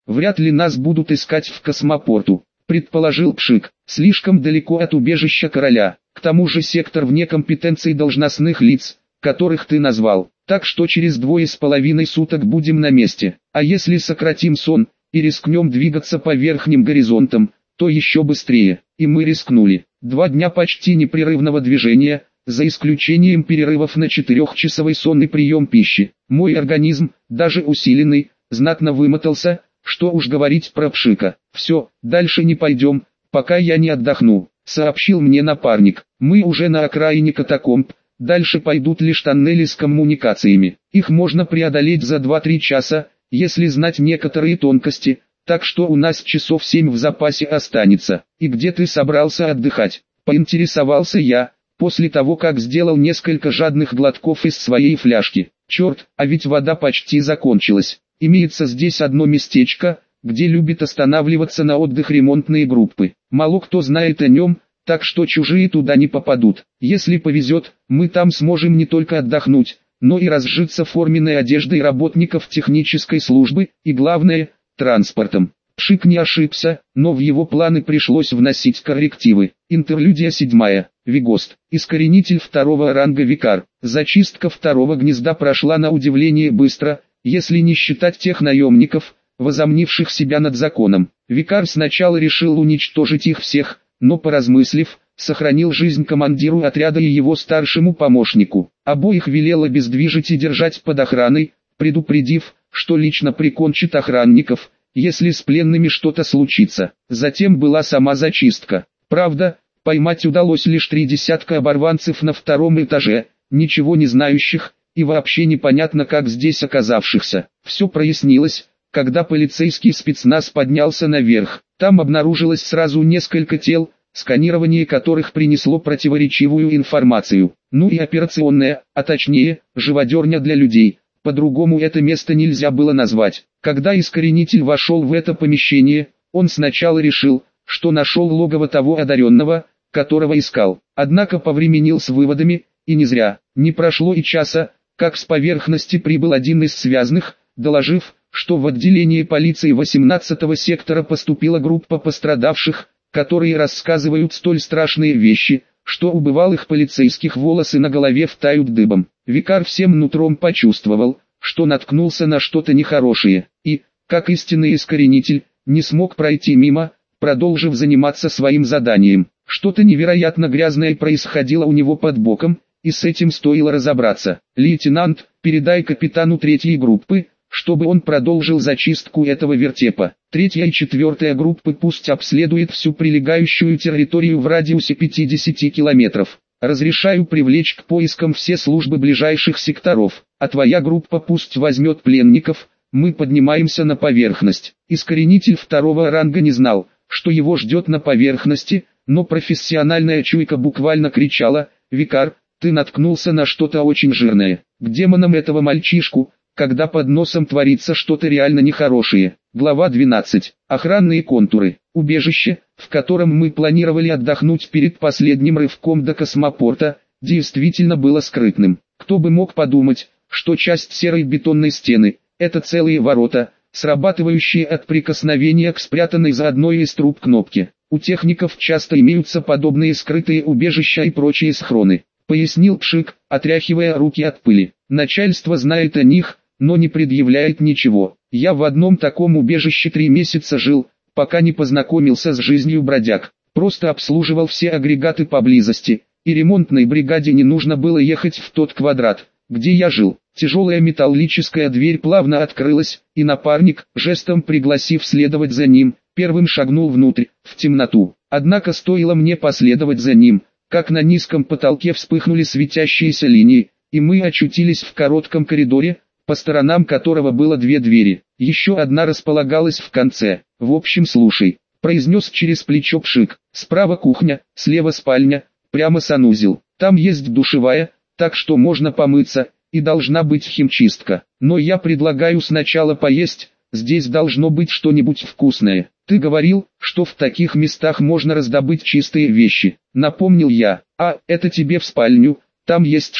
Вряд ли нас будут искать в космопорту, предположил Пшик. Слишком далеко от убежища короля. К тому же сектор вне компетенции должностных лиц, которых ты назвал. Так что через 2,5 суток будем на месте. А если сократим сон и рискнем двигаться по верхним горизонтам, то еще быстрее. И мы рискнули. 2 дня почти непрерывного движения, за исключением перерывов на 4-часовой сонный прием пищи. Мой организм, даже усиленный, знатно вымотался, что уж говорить про Пшика. Все, дальше не пойдем, пока я не отдохну, сообщил мне напарник. Мы уже на окраине катакомб, дальше пойдут лишь тоннели с коммуникациями. Их можно преодолеть за 2-3 часа, если знать некоторые тонкости, так что у нас часов 7 в запасе останется. И где ты собрался отдыхать? Поинтересовался я, после того как сделал несколько жадных глотков из своей фляжки. Черт, а ведь вода почти закончилась. Имеется здесь одно местечко, где любят останавливаться на отдых ремонтные группы. Мало кто знает о нем, так что чужие туда не попадут. Если повезет, мы там сможем не только отдохнуть, но и разжиться форменной одеждой работников технической службы, и главное, транспортом. Пшик не ошибся, но в его планы пришлось вносить коррективы. Интерлюдия 7. Вигост. Искоренитель 2-го ранга Викар. Зачистка 2-го гнезда прошла на удивление быстро, если не считать тех наемников, возомнивших себя над законом. Викар сначала решил уничтожить их всех, но поразмыслив, сохранил жизнь командиру отряда и его старшему помощнику. Обоих велел обездвижить и держать под охраной, предупредив, что лично прикончит охранников, если с пленными что-то случится. Затем была сама зачистка. Правда, поймать удалось лишь 3 десятка оборванцев на 2-м этаже, ничего не знающих, и вообще непонятно как здесь оказавшихся. Все прояснилось, когда полицейский спецназ поднялся наверх. Там обнаружилось сразу несколько тел, сканирование которых принесло противоречивую информацию. Ну и операционная, а точнее, живодерня для людей. По-другому это место нельзя было назвать. Когда искоренитель вошел в это помещение, он сначала решил, что нашел логово того одаренного, которого искал. Однако повременил с выводами, и не зря. Не прошло и часа, как с поверхности прибыл один из связанных, доложив, что в отделение полиции 18-го сектора поступила группа пострадавших, которые рассказывают столь страшные вещи, что у бывалых полицейских волосы на голове втают дыбом. Викар всем нутром почувствовал, что наткнулся на что-то нехорошее, и, как истинный искоренитель, не смог пройти мимо, продолжив заниматься своим заданием. Что-то невероятно грязное происходило у него под боком, и с этим стоило разобраться. «Лейтенант, передай капитану 3-й группы, чтобы он продолжил зачистку этого вертепа. 3-я и 4-я группы пусть обследует всю прилегающую территорию в радиусе 50 километров. Разрешаю привлечь к поискам все службы ближайших секторов, а твоя группа пусть возьмет пленников, мы поднимаемся на поверхность». Искоренитель 2-го ранга не знал, что его ждет на поверхности, но профессиональная чуйка буквально кричала: «Викар, ты наткнулся на что-то очень жирное. К демонам этого мальчишку, когда под носом творится что-то реально нехорошее». Глава 12. Охранные контуры. Убежище, в котором мы планировали отдохнуть перед последним рывком до космопорта, действительно было скрытным. Кто бы мог подумать, что часть серой бетонной стены – это целые ворота, срабатывающие от прикосновения к спрятанной за одной из труб кнопке. У техников часто имеются подобные скрытые убежища и прочие схроны, пояснил Пшик, отряхивая руки от пыли. Начальство знает о них, но не предъявляет ничего. Я в одном таком убежище 3 месяца жил, пока не познакомился с жизнью бродяг. Просто обслуживал все агрегаты поблизости, и ремонтной бригаде не нужно было ехать в тот квадрат, где я жил. Тяжелая металлическая дверь плавно открылась, и напарник, жестом пригласив следовать за ним, первым шагнул внутрь, в темноту. Однако стоило мне последовать за ним, как на низком потолке вспыхнули светящиеся линии, и мы очутились в коротком коридоре, по сторонам которого было 2 двери. Еще одна располагалась в конце. «В общем, слушай», — произнес через плечо Пшик. «Справа кухня, слева спальня, прямо санузел. Там есть душевая, так что можно помыться, и должна быть химчистка. Но я предлагаю сначала поесть, здесь должно быть что-нибудь вкусное. Ты говорил, что в таких местах можно раздобыть чистые вещи», — напомнил я. «А, это тебе в спальню, там есть шкаф.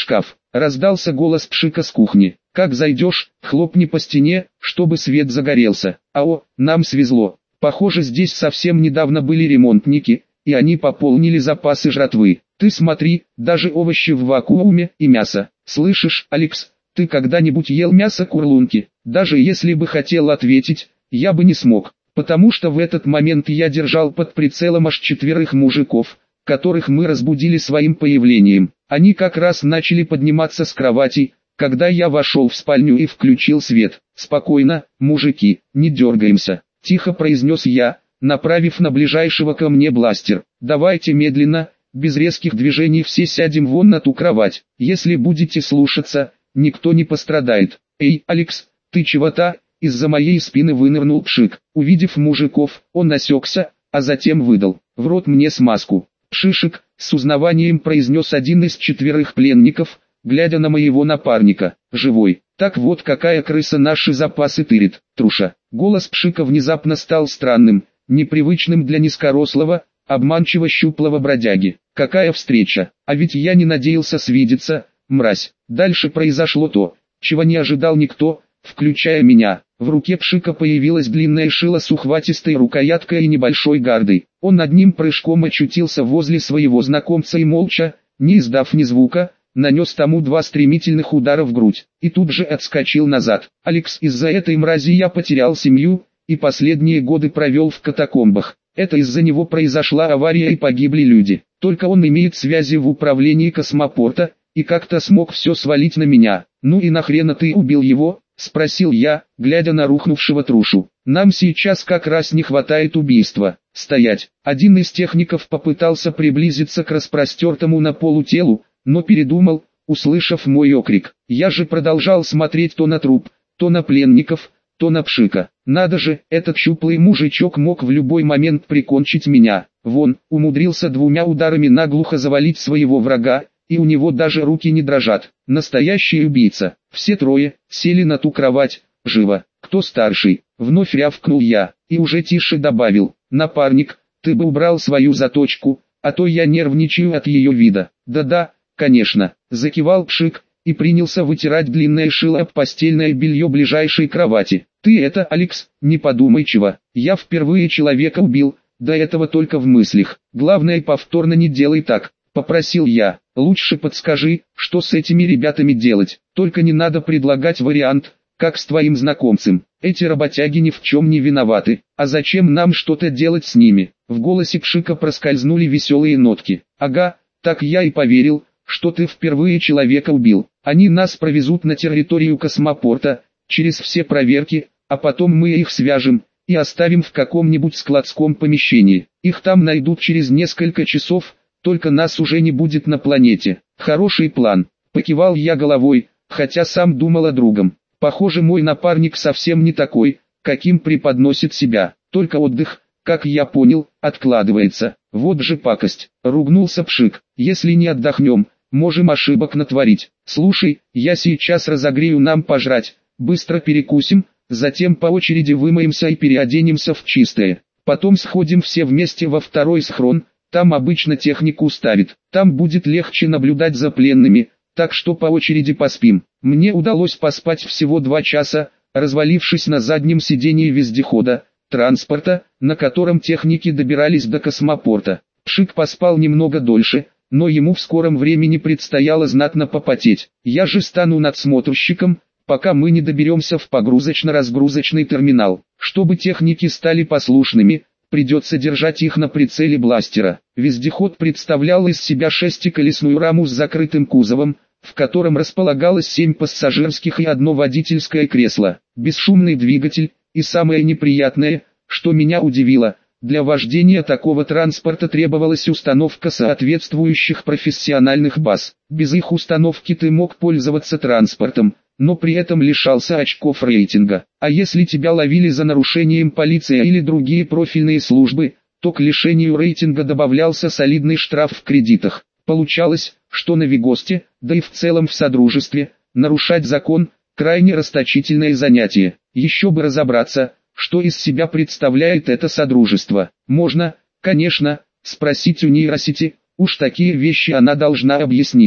раздался голос Пшика с кухни. Как зайдешь, хлопни по стене, чтобы свет загорелся. Ао, нам свезло. Похоже, здесь совсем недавно были ремонтники, и они пополнили запасы жратвы. Ты смотри, даже овощи в вакууме и мясо. Слышишь, Алекс, ты когда-нибудь ел мясо курлунки? Даже если бы хотел ответить, я бы не смог, потому что в этот момент я держал под прицелом аж 4 мужиков, которых мы разбудили своим появлением. Они как раз начали подниматься с кроватей, когда я вошел в спальню и включил свет. «Спокойно, мужики, не дергаемся», – тихо произнес я, направив на ближайшего ко мне бластер. «Давайте медленно, без резких движений все сядем вон на ту кровать. Если будете слушаться, никто не пострадает». «Эй, Алекс, ты чего-то?» Из-за моей спины вынырнул Пшик. Увидев мужиков, он осекся, а затем выдал: «В рот мне смазку». «Пшишек», с узнаванием произнес один из 4 пленников, глядя на моего напарника. «Живой. Так вот какая крыса наши запасы тырит, труша». Голос Пшика внезапно стал странным, непривычным для низкорослого, обманчиво щуплого бродяги. «Какая встреча! А ведь я не надеялся свидеться, мразь». Дальше произошло то, чего не ожидал никто, включая меня. В руке Пшика появилась длинная шила с ухватистой рукояткой и небольшой гардой. Он одним прыжком очутился возле своего знакомца и молча, не издав ни звука, нанес тому 2 стремительных удара в грудь, и тут же отскочил назад. «Алекс, из-за этой мрази я потерял семью, и последние годы провел в катакомбах. Это из-за него произошла авария и погибли люди. Только он имеет связи в управлении космопорта, и как-то смог все свалить на меня. Ну и нахрена ты убил его?» — спросил я, глядя на рухнувшего трушу. «Нам сейчас как раз не хватает убийства». «Стоять!» Один из техников попытался приблизиться к распростертому на полу телу, но передумал, услышав мой окрик. Я же продолжал смотреть то на труп, то на пленников, то на Пшика. Надо же, этот щуплый мужичок мог в любой момент прикончить меня. Вон, умудрился 2 ударами наглухо завалить своего врага, и у него даже руки не дрожат. Настоящий убийца. Все 3 сели на ту кровать. «Живо! Кто старший?» Вновь рявкнул я, и уже тише добавил: «Напарник, ты бы убрал свою заточку, а то я нервничаю от ее вида». «Да-да, конечно», — закивал Пшик, и принялся вытирать длинное шило об постельное белье ближайшей кровати. «Ты это, Алекс, не подумай чего. Я впервые человека убил, до этого только в мыслях. Главное, повторно не делай так», — попросил я. «Лучше подскажи, что с этими ребятами делать. Только не надо предлагать вариант, как с твоим знакомцем. Эти работяги ни в чем не виноваты. А зачем нам что-то делать с ними?» В голосе Пшика проскользнули веселые нотки. «Ага, так я и поверил, что ты впервые человека убил. Они нас провезут на территорию космопорта, через все проверки, а потом мы их свяжем и оставим в каком-нибудь складском помещении. Их там найдут через несколько часов, только нас уже не будет на планете». «Хороший план», — покивал я головой, хотя сам думал о другом. Похоже, мой напарник совсем не такой, каким преподносит себя. Только отдых, как я понял, откладывается. Вот же пакость. Ругнулся Пшик. «Если не отдохнем, можем ошибок натворить. Слушай, я сейчас разогрею нам пожрать, быстро перекусим, затем по очереди вымоемся и переоденемся в чистое. Потом сходим все вместе во 2-й схрон, там обычно технику ставит. Там будет легче наблюдать за пленными, так что по очереди поспим». Мне удалось поспать всего 2 часа, развалившись на заднем сидении вездехода, транспорта, на котором техники добирались до космопорта. Пшик поспал немного дольше, но ему в скором времени предстояло знатно попотеть. Я же стану надсмотрщиком, пока мы не доберемся в погрузочно-разгрузочный терминал. Чтобы техники стали послушными, придется держать их на прицеле бластера. Вездеход представлял из себя 6-колесную раму с закрытым кузовом, в котором располагалось 7 пассажирских и 1 водительское кресло, бесшумный двигатель, и самое неприятное, что меня удивило, для вождения такого транспорта требовалась установка соответствующих профессиональных баз. Без их установки ты мог пользоваться транспортом, но при этом лишался очков рейтинга. А если тебя ловили за нарушением полиция или другие профильные службы, то к лишению рейтинга добавлялся солидный штраф в кредитах. Получалось, что на Вегосте, да и в целом в Содружестве, нарушать закон – крайне расточительное занятие. Еще бы разобраться, что из себя представляет это Содружество. Можно, конечно, спросить у нейросети, уж такие вещи она должна объяснить.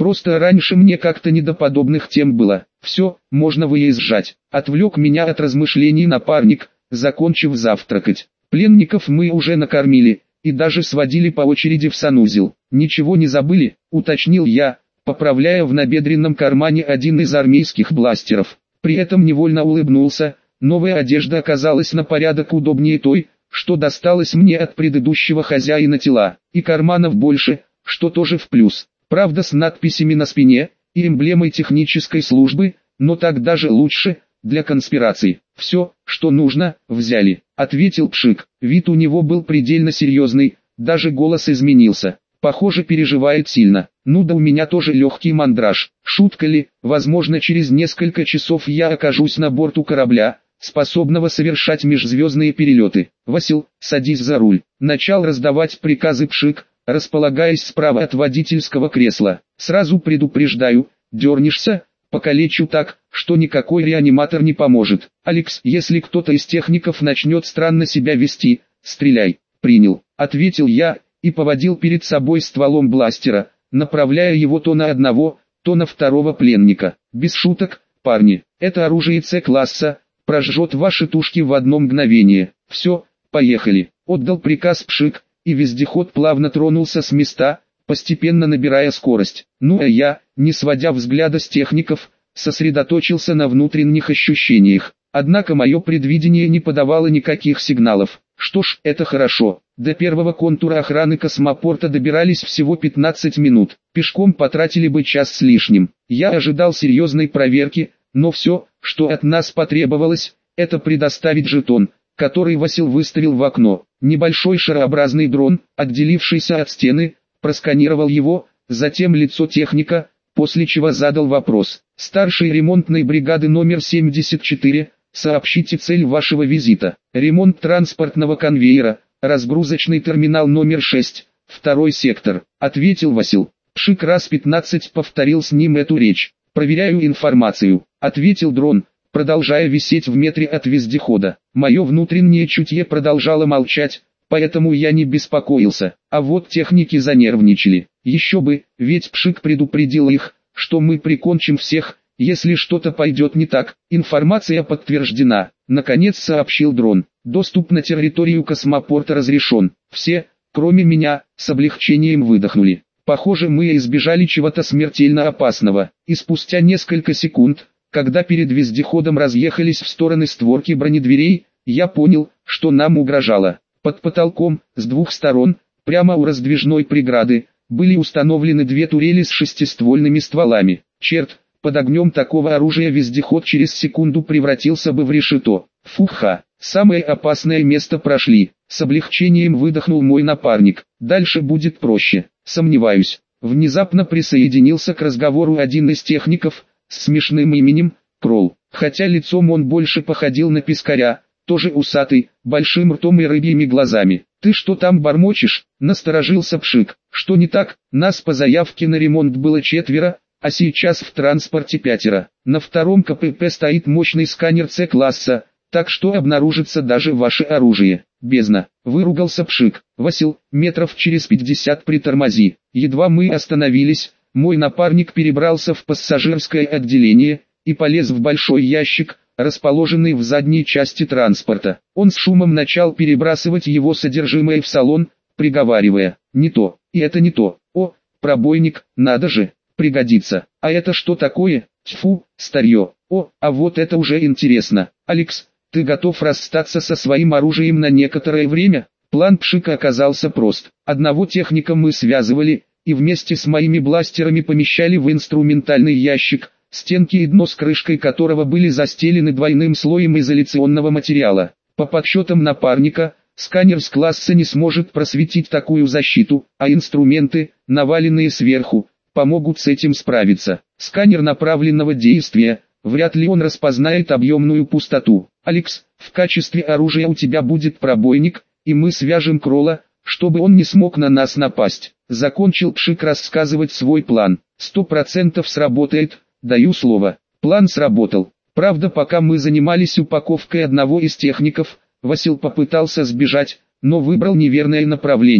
Просто раньше мне как-то не до подобных тем было. Все, можно выезжать. Отвлек меня от размышлений напарник, закончив завтракать. Пленников мы уже накормили, и даже сводили по очереди в санузел. Ничего не забыли, уточнил я, поправляя в набедренном кармане один из армейских бластеров. При этом невольно улыбнулся, новая одежда оказалась на порядок удобнее той, что досталось мне от предыдущего хозяина тела, и карманов больше, что тоже в плюс. Правда, с надписями на спине и эмблемой технической службы, но так даже лучше, для конспираций. «Все, что нужно, взяли», — ответил Пшик. Вид у него был предельно серьезный, даже голос изменился. Похоже, переживает сильно. Ну да у меня тоже легкий мандраж. Шутка ли, возможно через несколько часов я окажусь на борту корабля, способного совершать межзвездные перелеты. «Васил, садись за руль», — начал раздавать приказы Пшик, располагаясь справа от водительского кресла. «Сразу предупреждаю, дернешься, покалечу так, что никакой реаниматор не поможет. Алекс, если кто-то из техников начнет странно себя вести, стреляй». «Принял», — ответил я, и поводил перед собой стволом бластера, направляя его то на одного, то на второго пленника. «Без шуток, парни, это оружие С-класса, прожжет ваши тушки в одно мгновение. Все, поехали», — отдал приказ Пшик, и вездеход плавно тронулся с места, постепенно набирая скорость. Ну а я, не сводя взгляда с техников, сосредоточился на внутренних ощущениях. Однако мое предвидение не подавало никаких сигналов. Что ж, это хорошо. До первого контура охраны космопорта добирались всего 15 минут. Пешком потратили бы час с лишним. Я ожидал серьезной проверки, но все, что от нас потребовалось, это предоставить жетон, который Васил выставил в окно. Небольшой шарообразный дрон, отделившийся от стены, просканировал его, затем лицо техника, после чего задал вопрос. «Старший ремонтной бригады номер 74, сообщите цель вашего визита». «Ремонт транспортного конвейера, разгрузочный терминал номер 6, второй сектор», — ответил Васил. Пшик раз 15 повторил с ним эту речь. «Проверяю информацию», — ответил дрон, продолжая висеть в метре от вездехода. Мое внутреннее чутье продолжало молчать, поэтому я не беспокоился. А вот техники занервничали. Еще бы, ведь Пшик предупредил их, что мы прикончим всех, если что-то пойдет не так. «Информация подтверждена», — наконец сообщил дрон. «Доступ на территорию космопорта разрешен». Все, кроме меня, с облегчением выдохнули. Похоже, мы избежали чего-то смертельно опасного. И спустя несколько секунд, когда перед вездеходом разъехались в стороны створки бронедверей, я понял, что нам угрожало. Под потолком, с двух сторон, прямо у раздвижной преграды, были установлены две турели с шестиствольными стволами. Черт, под огнем такого оружия вездеход через секунду превратился бы в решето. Фуха, самое опасное место прошли. С облегчением выдохнул мой напарник. Дальше будет проще. Сомневаюсь. Внезапно присоединился к разговору один из техников, с смешным именем Кролл. Хотя лицом он больше походил на пескаря, тоже усатый, большим ртом и рыбьими глазами. «Ты что там бормочешь?» — насторожился Пшик. «Что не так? Нас по заявке на ремонт было 4, а сейчас в транспорте 5. На втором КПП стоит мощный сканер С-класса, так что обнаружится даже ваше оружие». «Бездна!» — выругался Пшик. «Васил, метров через 50 притормози». Едва мы остановились, мой напарник перебрался в пассажирское отделение и полез в большой ящик, расположенный в задней части транспорта. Он с шумом начал перебрасывать его содержимое в салон, приговаривая: «Не то, и это не то. О, пробойник, надо же, пригодится. А это что такое? Тьфу, старье. О, а вот это уже интересно. Алекс, ты готов расстаться со своим оружием на некоторое время?» План Пшика оказался прост. Одного техника мы связывали, и вместе с моими бластерами помещали в инструментальный ящик, стенки и дно с крышкой которого были застелены двойным слоем изоляционного материала. По подсчетам напарника, сканер с класса не сможет просветить такую защиту, а инструменты, наваленные сверху, помогут с этим справиться. Сканер направленного действия, вряд ли он распознает объемную пустоту. «Алекс, в качестве оружия у тебя будет пробойник, и мы свяжем Кролла, чтобы он не смог на нас напасть». Закончил Пшик рассказывать свой план. 100% сработает, даю слово. План сработал. Правда, пока мы занимались упаковкой одного из техников, Васил попытался сбежать, но выбрал неверное направление.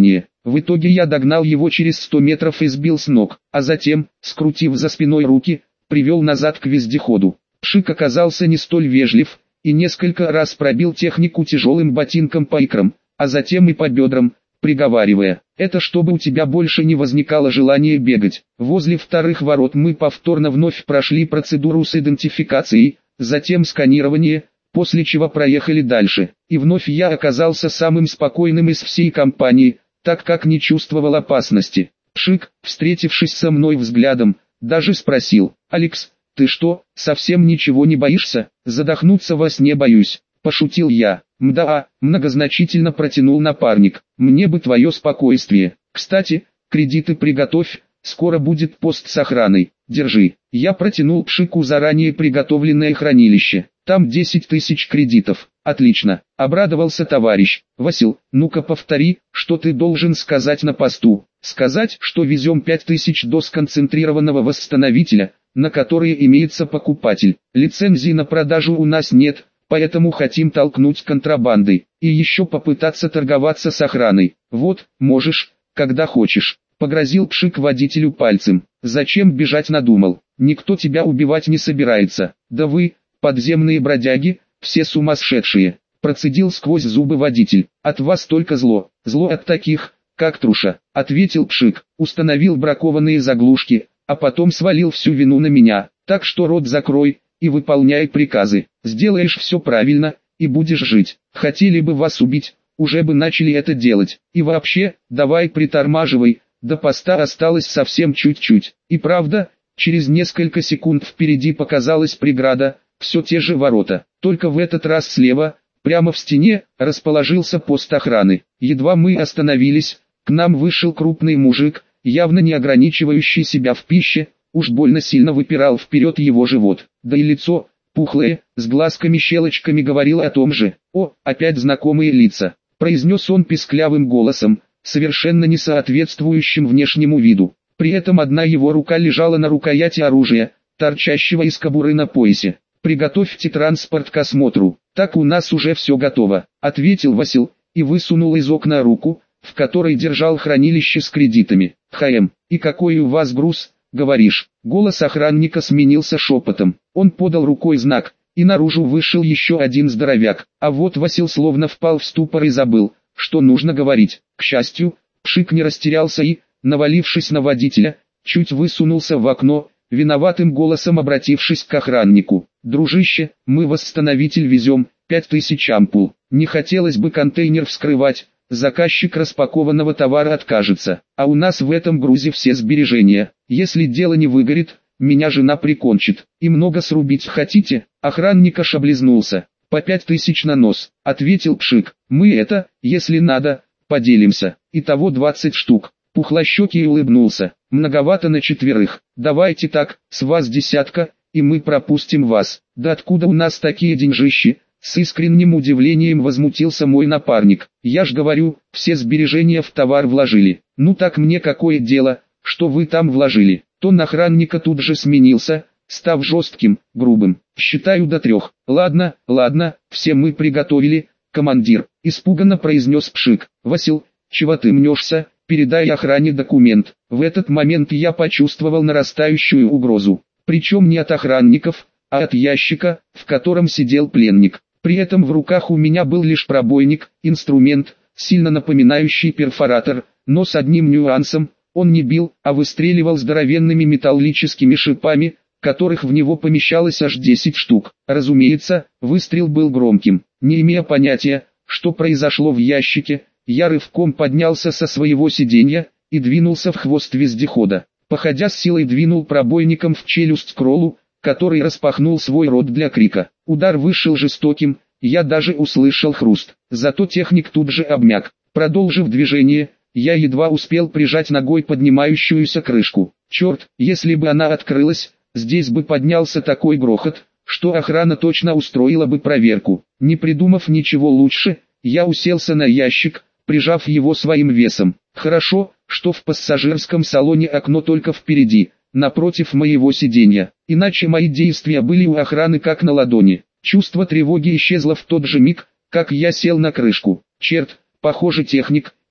В итоге я догнал его через 100 метров и сбил с ног, а затем, скрутив за спиной руки, привел назад к вездеходу. Пшик оказался не столь вежлив, и несколько раз пробил технику тяжелым ботинком по икрам, а затем и по бедрам, приговаривая: «Это чтобы у тебя больше не возникало желания бегать». Возле вторых ворот мы повторно вновь прошли процедуру с идентификацией, затем сканирование, после чего проехали дальше. И вновь я оказался самым спокойным из всей компании, так как не чувствовал опасности. Пшик, встретившись со мной взглядом, даже спросил: «Алекс, ты что, совсем ничего не боишься?» «Задохнуться во сне боюсь», — пошутил я. «Мда», — многозначительно протянул напарник, — «мне бы твое спокойствие. Кстати, кредиты приготовь, скоро будет пост с охраной, держи». Я протянул Пшику заранее приготовленное хранилище. «Там 10 тысяч кредитов». «Отлично», — обрадовался товарищ. «Васил, ну-ка повтори, что ты должен сказать на посту». «Сказать, что везем 5000 доз концентрированного восстановителя, на которые имеется покупатель. Лицензии на продажу у нас нет, поэтому хотим толкнуть контрабандой. И еще попытаться торговаться с охраной. Вот, можешь, когда хочешь». Погрозил Пшик водителю пальцем. «Зачем бежать надумал? Никто тебя убивать не собирается. Да вы, подземные бродяги, все сумасшедшие», процедил сквозь зубы водитель. «От вас только зло, зло от таких, как Труша», ответил Пшик, установил бракованные заглушки, а потом свалил всю вину на меня. «Так что рот закрой и выполняй приказы, сделаешь все правильно, и будешь жить. Хотели бы вас убить, уже бы начали это делать. И вообще, давай притормаживай, до поста осталось совсем чуть-чуть». И правда, через несколько секунд впереди показалась преграда, все те же ворота, только в этот раз слева, прямо в стене, расположился пост охраны. Едва мы остановились, к нам вышел крупный мужик, явно не ограничивающий себя в пище, уж больно сильно выпирал вперед его живот, да и лицо, пухлое, с глазками-щелочками, говорило о том же. «О, опять знакомые лица», произнес он писклявым голосом, совершенно не соответствующим внешнему виду. При этом одна его рука лежала на рукояти оружия, торчащего из кобуры на поясе. «Приготовьте транспорт к осмотру». «Так у нас уже все готово», ответил Васил, и высунул из окна руку, в которой держал хранилище с кредитами. «ХМ, и какой у вас груз, говоришь?» Голос охранника сменился шепотом. Он подал рукой знак, и наружу вышел еще один здоровяк. А вот Васил словно впал в ступор и забыл, что нужно говорить. К счастью, Пшик не растерялся и, навалившись на водителя, чуть высунулся в окно, виноватым голосом обратившись к охраннику. «Дружище, мы восстановитель везем, 5000 ампул. Не хотелось бы контейнер вскрывать, заказчик распакованного товара откажется, а у нас в этом грузе все сбережения. Если дело не выгорит, меня жена прикончит. И много срубить хотите?» Охранник аж облизнулся. «По 5000 на нос», ответил Пшик. «Мы это, если надо, поделимся. Итого 20 штук». Пухлощекий улыбнулся. «Многовато на 4. Давайте так, с вас 10, и мы пропустим вас». «Да откуда у нас такие деньжищи?» С искренним удивлением возмутился мой напарник. «Я ж говорю, все сбережения в товар вложили». «Ну так мне какое дело, что вы там вложили?» Тон охранника тут же сменился, став жестким, грубым. «Считаю до 3. «Ладно, ладно, все мы приготовили, командир», испуганно произнес Пшик. «Васил, чего ты мнешься? Передай охране документ». В этот момент я почувствовал нарастающую угрозу. Причем не от охранников, а от ящика, в котором сидел пленник. При этом в руках у меня был лишь пробойник, инструмент, сильно напоминающий перфоратор, но с одним нюансом: он не бил, а выстреливал здоровенными металлическими шипами, которых в него помещалось аж 10 штук. Разумеется, выстрел был громким. Не имея понятия, что произошло в ящике, я рывком поднялся со своего сиденья и двинулся в хвост вездехода. Походя с силой двинул пробойником в челюсть кроллу, который распахнул свой рот для крика. Удар вышел жестоким, я даже услышал хруст. Зато техник тут же обмяк. Продолжив движение, я едва успел прижать ногой поднимающуюся крышку. Черт, если бы она открылась, здесь бы поднялся такой грохот, что охрана точно устроила бы проверку. Не придумав ничего лучше, я уселся на ящик, прижав его своим весом. Хорошо, что в пассажирском салоне окно только впереди, напротив моего сиденья, иначе мои действия были у охраны как на ладони. Чувство тревоги исчезло в тот же миг, как я сел на крышку. Черт, похоже техник,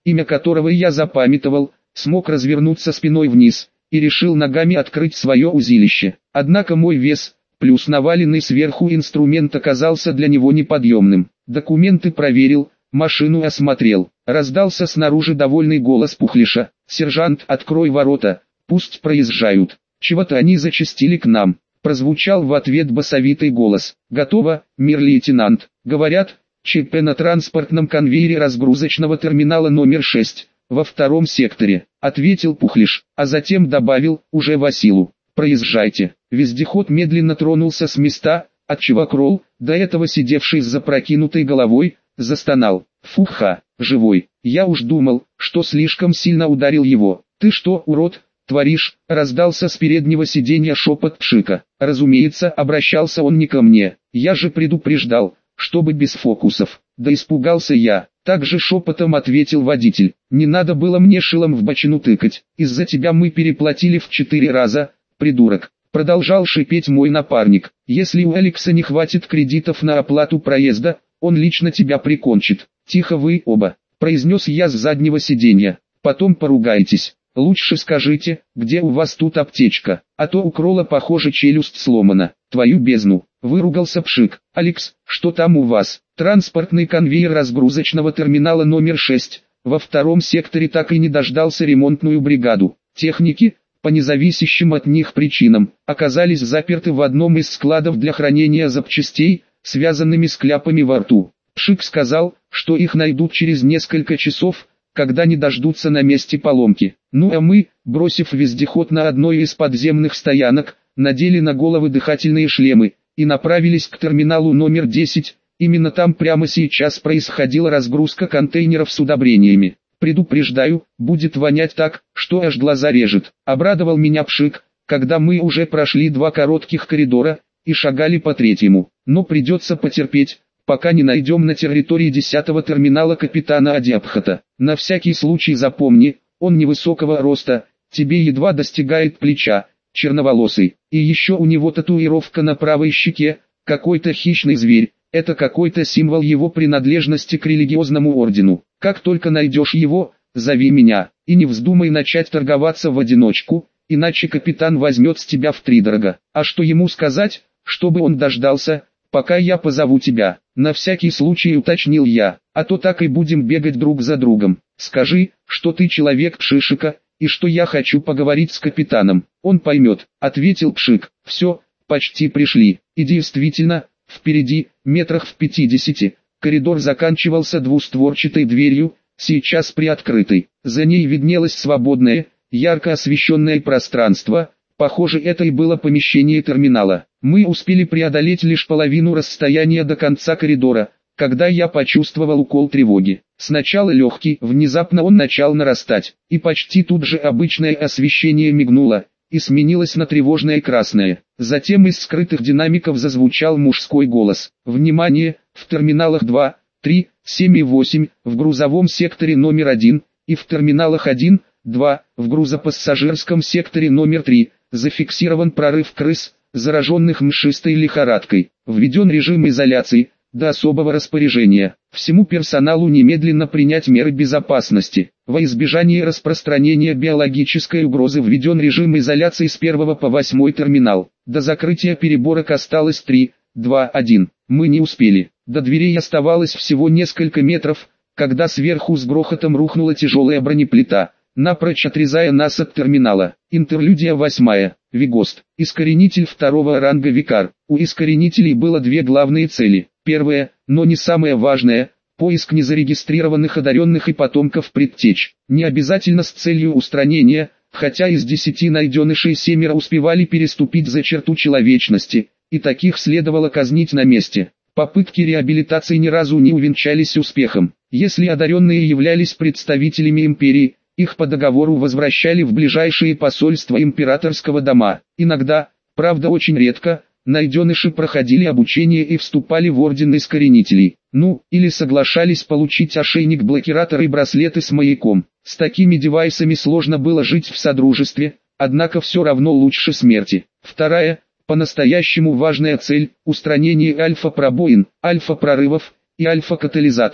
имя которого я запамятовал, смог развернуться спиной вниз и решил ногами открыть свое узилище. Однако мой вес, плюс наваленный сверху инструмент, оказался для него неподъемным. Документы проверил, машину осмотрел. Раздался снаружи довольный голос Пухлиша: «Сержант, открой ворота, пусть проезжают». Чего-то они зачастили к нам. Прозвучал в ответ басовитый голос: «Готово, мир-лейтенант». Говорят, ЧП на транспортном конвейере разгрузочного терминала номер 6, во втором секторе, ответил Пухлиш, а затем добавил, уже Василу: «Проезжайте». Вездеход медленно тронулся с места, отчего Кролл, до этого сидевший с запрокинутой головой, застонал. «Фуха, живой. Я уж думал, что слишком сильно ударил его». «Ты что, урод, творишь?» — раздался с переднего сиденья шепот Пшика. Разумеется, обращался он не ко мне. Я же предупреждал, чтобы без фокусов. Да испугался я. Также шепотом ответил водитель: «Не надо было мне шилом в бочину тыкать. Из-за тебя мы переплатили в 4 раза, придурок». Продолжал шипеть мой напарник. «Если у Алекса не хватит кредитов на оплату проезда, он лично тебя прикончит». «Тихо вы оба», — произнес я с заднего сиденья. «Потом поругаетесь. Лучше скажите, где у вас тут аптечка, а то у Кролла, похоже, челюсть сломана». «Твою бездну», — выругался Пшик. «Алекс, что там у вас?» Транспортный конвейер разгрузочного терминала номер 6, во втором секторе так и не дождался ремонтную бригаду. Техники, по независящим от них причинам, оказались заперты в одном из складов для хранения запчастей, связанными с кляпами во рту. Пшик сказал, что их найдут через несколько часов, когда не дождутся на месте поломки. Ну а мы, бросив вездеход на одной из подземных стоянок, надели на головы дыхательные шлемы и направились к терминалу номер 10. Именно там прямо сейчас происходила разгрузка контейнеров с удобрениями. «Предупреждаю, будет вонять так, что аж глаза режет», — обрадовал меня Пшик, когда мы уже прошли 2 коротких коридора и шагали по 3-му. «Но придется потерпеть, пока не найдем на территории 10-го терминала капитана Адиабхата. На всякий случай запомни, он невысокого роста, тебе едва достигает плеча, черноволосый, и еще у него татуировка на правой щеке, какой-то хищный зверь. Это какой-то символ его принадлежности к религиозному ордену. Как только найдешь его, зови меня, и не вздумай начать торговаться в одиночку, иначе капитан возьмет с тебя втридорога». «А что ему сказать, чтобы он дождался, пока я позову тебя?» На всякий случай уточнил я, «а то так и будем бегать друг за другом. Скажи, что ты человек Пшишика, и что я хочу поговорить с капитаном. Он поймет», — ответил Пшик. «Все, почти пришли». И действительно, впереди, метрах в 50, коридор заканчивался двустворчатой дверью, сейчас приоткрытой. За ней виднелось свободное, ярко освещенное пространство. Похоже, это и было помещение терминала. Мы успели преодолеть лишь половину расстояния до конца коридора, когда я почувствовал укол тревоги. Сначала легкий, внезапно он начал нарастать, и почти тут же обычное освещение мигнуло и сменилось на тревожное красное. Затем из скрытых динамиков зазвучал мужской голос: «Внимание, в терминалах 2, 3, 7 и 8, в грузовом секторе номер 1, и в терминалах 1, 2, в грузопассажирском секторе номер 3, зафиксирован прорыв крыс, зараженных мшистой лихорадкой. Введен режим изоляции, до особого распоряжения. Всему персоналу немедленно принять меры безопасности. Во избежание распространения биологической угрозы введен режим изоляции с 1 по 8 терминал. До закрытия переборок осталось 3, 2, 1. Мы не успели. До дверей оставалось всего несколько метров, когда сверху с грохотом рухнула тяжелая бронеплита, напрочь отрезая нас от терминала. Интерлюдия 8. Вигост. Искоренитель 2 ранга Викар. У искоренителей было 2 главные цели. Первая, но не самая важная, поиск незарегистрированных одаренных и потомков предтеч. Не обязательно с целью устранения, хотя из 10 найденышей 7 успевали переступить за черту человечности, и таких следовало казнить на месте. Попытки реабилитации ни разу не увенчались успехом. Если одаренные являлись представителями империи, их по договору возвращали в ближайшие посольства императорского дома. Иногда, правда очень редко, найденыши проходили обучение и вступали в орден искоренителей. Ну, или соглашались получить ошейник-блокиратор и браслеты с маяком. С такими девайсами сложно было жить в содружестве, однако все равно лучше смерти. Вторая, по-настоящему важная цель – устранение альфа-пробоин, альфа-прорывов и альфа-катализаторов.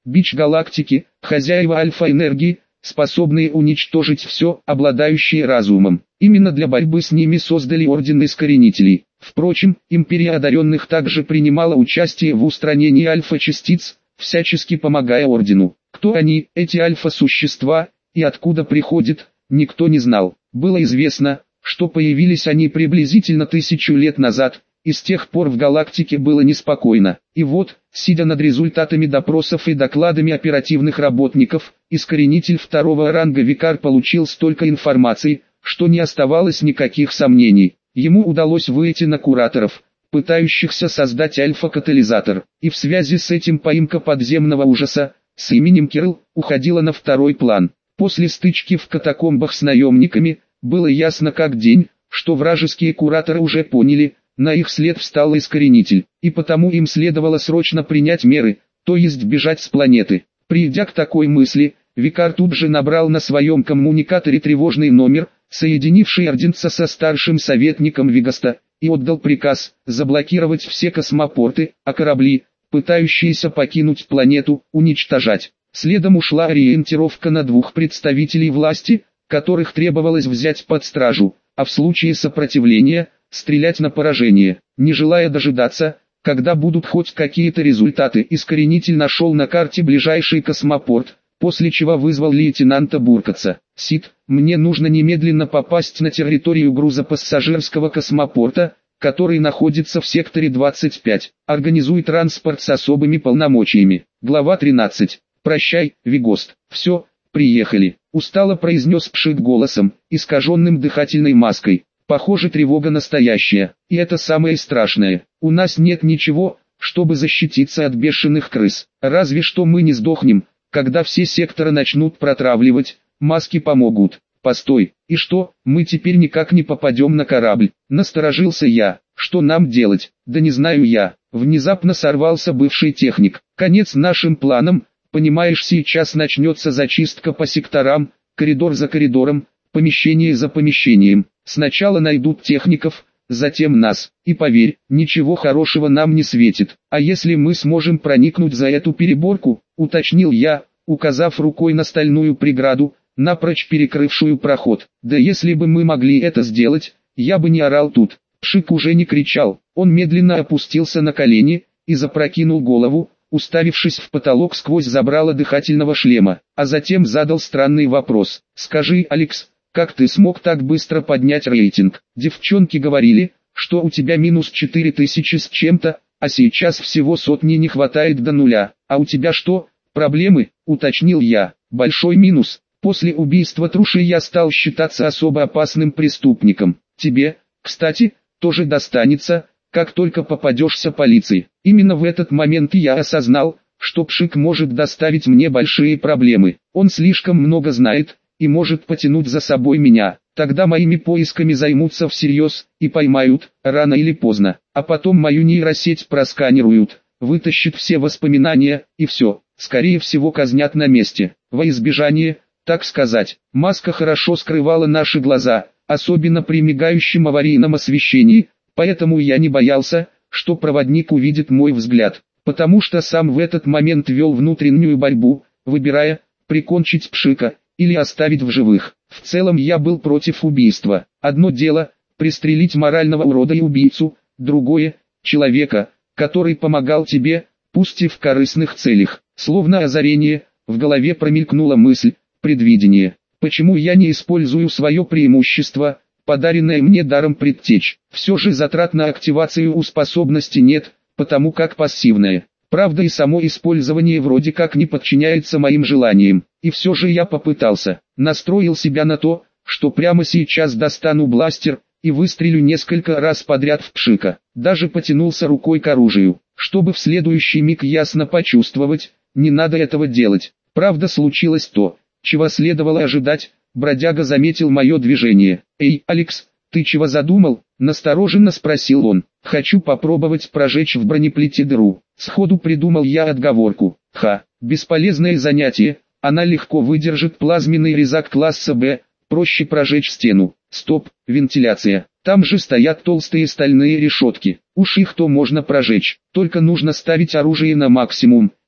бич галактики, хозяева альфа-энергии, способные уничтожить все, обладающие разумом. Именно для борьбы с ними создали Орден Искоренителей. Впрочем, Империя Одаренных также принимала участие в устранении альфа-частиц, всячески помогая Ордену. Кто они, эти альфа-существа, и откуда приходят, никто не знал. Было известно, что появились они приблизительно 1000 лет назад, и с тех пор в галактике было неспокойно. И вот, сидя над результатами допросов и докладами оперативных работников, Искоренитель второго ранга Викар получил столько информации, что не оставалось никаких сомнений. Ему удалось выйти на кураторов, пытающихся создать альфа-катализатор, и в связи с этим поимка подземного ужаса, с именем Кирилл, уходила на второй план. После стычки в катакомбах с наемниками, было ясно как день, что вражеские кураторы уже поняли, на их след встал Искоренитель, и потому им следовало срочно принять меры, то есть бежать с планеты. Придя к такой мысли, Викар тут же набрал на своем коммуникаторе тревожный номер, соединивший орденца со старшим советником Вегаста, и отдал приказ заблокировать все космопорты, а корабли, пытающиеся покинуть планету, уничтожать. Следом ушла ориентировка на 2 представителей власти, которых требовалось взять под стражу, а в случае сопротивления – стрелять на поражение. Не желая дожидаться, когда будут хоть какие-то результаты, Искоренитель нашел на карте ближайший космопорт, после чего вызвал лейтенанта Буркаца. «Сид, мне нужно немедленно попасть на территорию грузопассажирского космопорта, который находится в секторе 25. Организуй транспорт с особыми полномочиями». Глава 13. «Прощай, Вегост. Все, приехали», — устало произнес Пшик голосом, искаженным дыхательной маской. Похоже, тревога настоящая, и это самое страшное. У нас нет ничего, чтобы защититься от бешеных крыс. Разве что мы не сдохнем, когда все секторы начнут протравливать, маски помогут. Постой, и что, мы теперь никак не попадем на корабль? Насторожился я. Что нам делать? Да не знаю я. Внезапно сорвался бывший техник. Конец нашим планам, понимаешь, сейчас начнется зачистка по секторам, коридор за коридором, помещение за помещением. Сначала найдут техников, затем нас. И поверь, ничего хорошего нам не светит. А если мы сможем проникнуть за эту переборку, уточнил я, указав рукой на стальную преграду, напрочь перекрывшую проход. Да если бы мы могли это сделать, я бы не орал тут. Пшик уже не кричал. Он медленно опустился на колени и запрокинул голову, уставившись в потолок сквозь забрало дыхательного шлема, а затем задал странный вопрос. «Скажи, Алекс, как ты смог так быстро поднять рейтинг? Девчонки говорили, что у тебя минус 4000 с чем-то, а сейчас всего сотни не хватает до нуля. А у тебя что, проблемы?» — уточнил я. «Большой минус. После убийства Труши я стал считаться особо опасным преступником. Тебе, кстати, тоже достанется, как только попадешься полиции». Именно в этот момент я осознал, что Пшик может доставить мне большие проблемы. Он слишком много знает и может потянуть за собой меня. Тогда моими поисками займутся всерьез и поймают, рано или поздно. А потом мою нейросеть просканируют, вытащат все воспоминания, и все, скорее всего казнят на месте. Во избежание, так сказать, маска хорошо скрывала наши глаза, особенно при мигающем аварийном освещении, поэтому я не боялся, что проводник увидит мой взгляд, потому что сам в этот момент вел внутреннюю борьбу, выбирая, прикончить Пшика или оставить в живых. В целом я был против убийства. Одно дело – пристрелить морального урода и убийцу, другое – человека, который помогал тебе, пусть и в корыстных целях. Словно озарение, в голове промелькнула мысль, предвидение. Почему я не использую свое преимущество, подаренное мне даром предтеч? Все же затрат на активацию у способности нет, потому как пассивная. Правда, и само использование вроде как не подчиняется моим желаниям. И все же я попытался. Настроил себя на то, что прямо сейчас достану бластер и выстрелю несколько раз подряд в Пшика. Даже потянулся рукой к оружию, чтобы в следующий миг ясно почувствовать, не надо этого делать. Правда, случилось то, чего следовало ожидать. Бродяга заметил мое движение. «Эй, Алекс, ты чего задумал?» — настороженно спросил он. «Хочу попробовать прожечь в бронеплите дыру». Сходу придумал я отговорку. Бесполезное занятие, она легко выдержит плазменный резак класса Б, проще прожечь стену. Стоп, вентиляция. Там же стоят толстые стальные решетки. Уж их то можно прожечь, только нужно ставить оружие на максимум,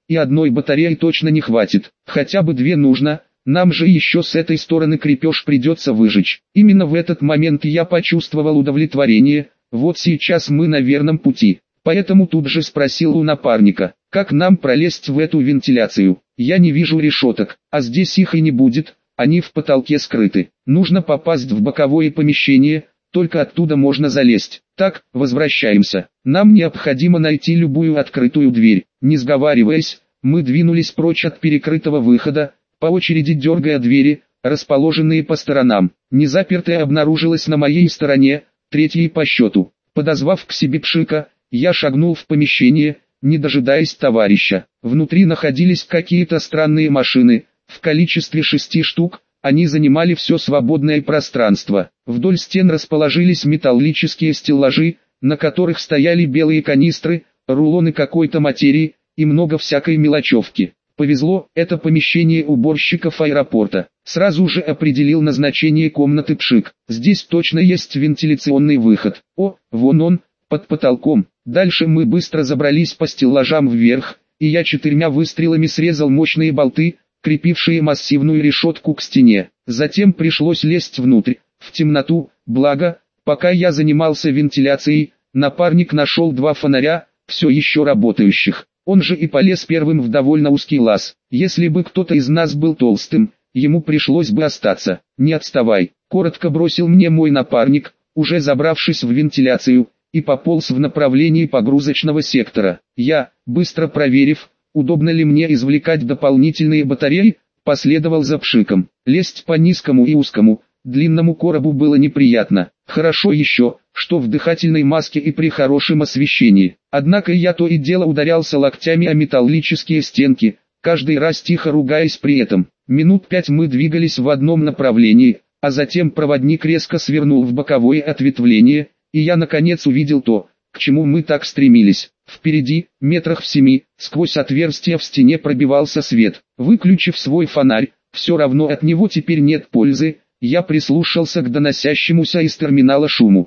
и одной батареи точно не хватит, хотя бы две нужно. Нам же еще с этой стороны крепеж придется выжечь. Именно в этот момент я почувствовал удовлетворение, вот сейчас мы на верном пути. Поэтому тут же спросил у напарника, как нам пролезть в эту вентиляцию. Я не вижу решеток, а здесь их и не будет, они в потолке скрыты. Нужно попасть в боковое помещение, только оттуда можно залезть. Так, возвращаемся. Нам необходимо найти любую открытую дверь. Не сговариваясь, мы двинулись прочь от перекрытого выхода, по очереди дергая двери, расположенные по сторонам. Незапертая обнаружилась на моей стороне, третьей по счету. Подозвав к себе Пшика, я шагнул в помещение, не дожидаясь товарища. Внутри находились какие-то странные машины, в количестве 6 штук, они занимали все свободное пространство. Вдоль стен расположились металлические стеллажи, на которых стояли белые канистры, рулоны какой-то материи и много всякой мелочевки. Повезло, это помещение уборщиков аэропорта. Сразу же определил назначение комнаты Пшик. Здесь точно есть вентиляционный выход. О, вон он, под потолком. Дальше мы быстро забрались по стеллажам вверх, и я 4 выстрелами срезал мощные болты, крепившие массивную решетку к стене. Затем пришлось лезть внутрь, в темноту, благо, пока я занимался вентиляцией, напарник нашел 2 фонаря, все еще работающих. Он же и полез первым в довольно узкий лаз. Если бы кто-то из нас был толстым, ему пришлось бы остаться. «Не отставай», — коротко бросил мне мой напарник, уже забравшись в вентиляцию, и пополз в направлении погрузочного сектора. Я, быстро проверив, удобно ли мне извлекать дополнительные батареи, последовал за Пшиком. Лезть по низкому и узкому, длинному коробу было неприятно. Хорошо еще, что в дыхательной маске и при хорошем освещении. Однако я то и дело ударялся локтями о металлические стенки, каждый раз тихо ругаясь при этом. Минут 5 мы двигались в одном направлении, а затем проводник резко свернул в боковое ответвление, и я наконец увидел то, к чему мы так стремились. Впереди, метрах в 7, сквозь отверстие в стене пробивался свет. Выключив свой фонарь, все равно от него теперь нет пользы, я прислушался к доносящемуся из терминала шуму.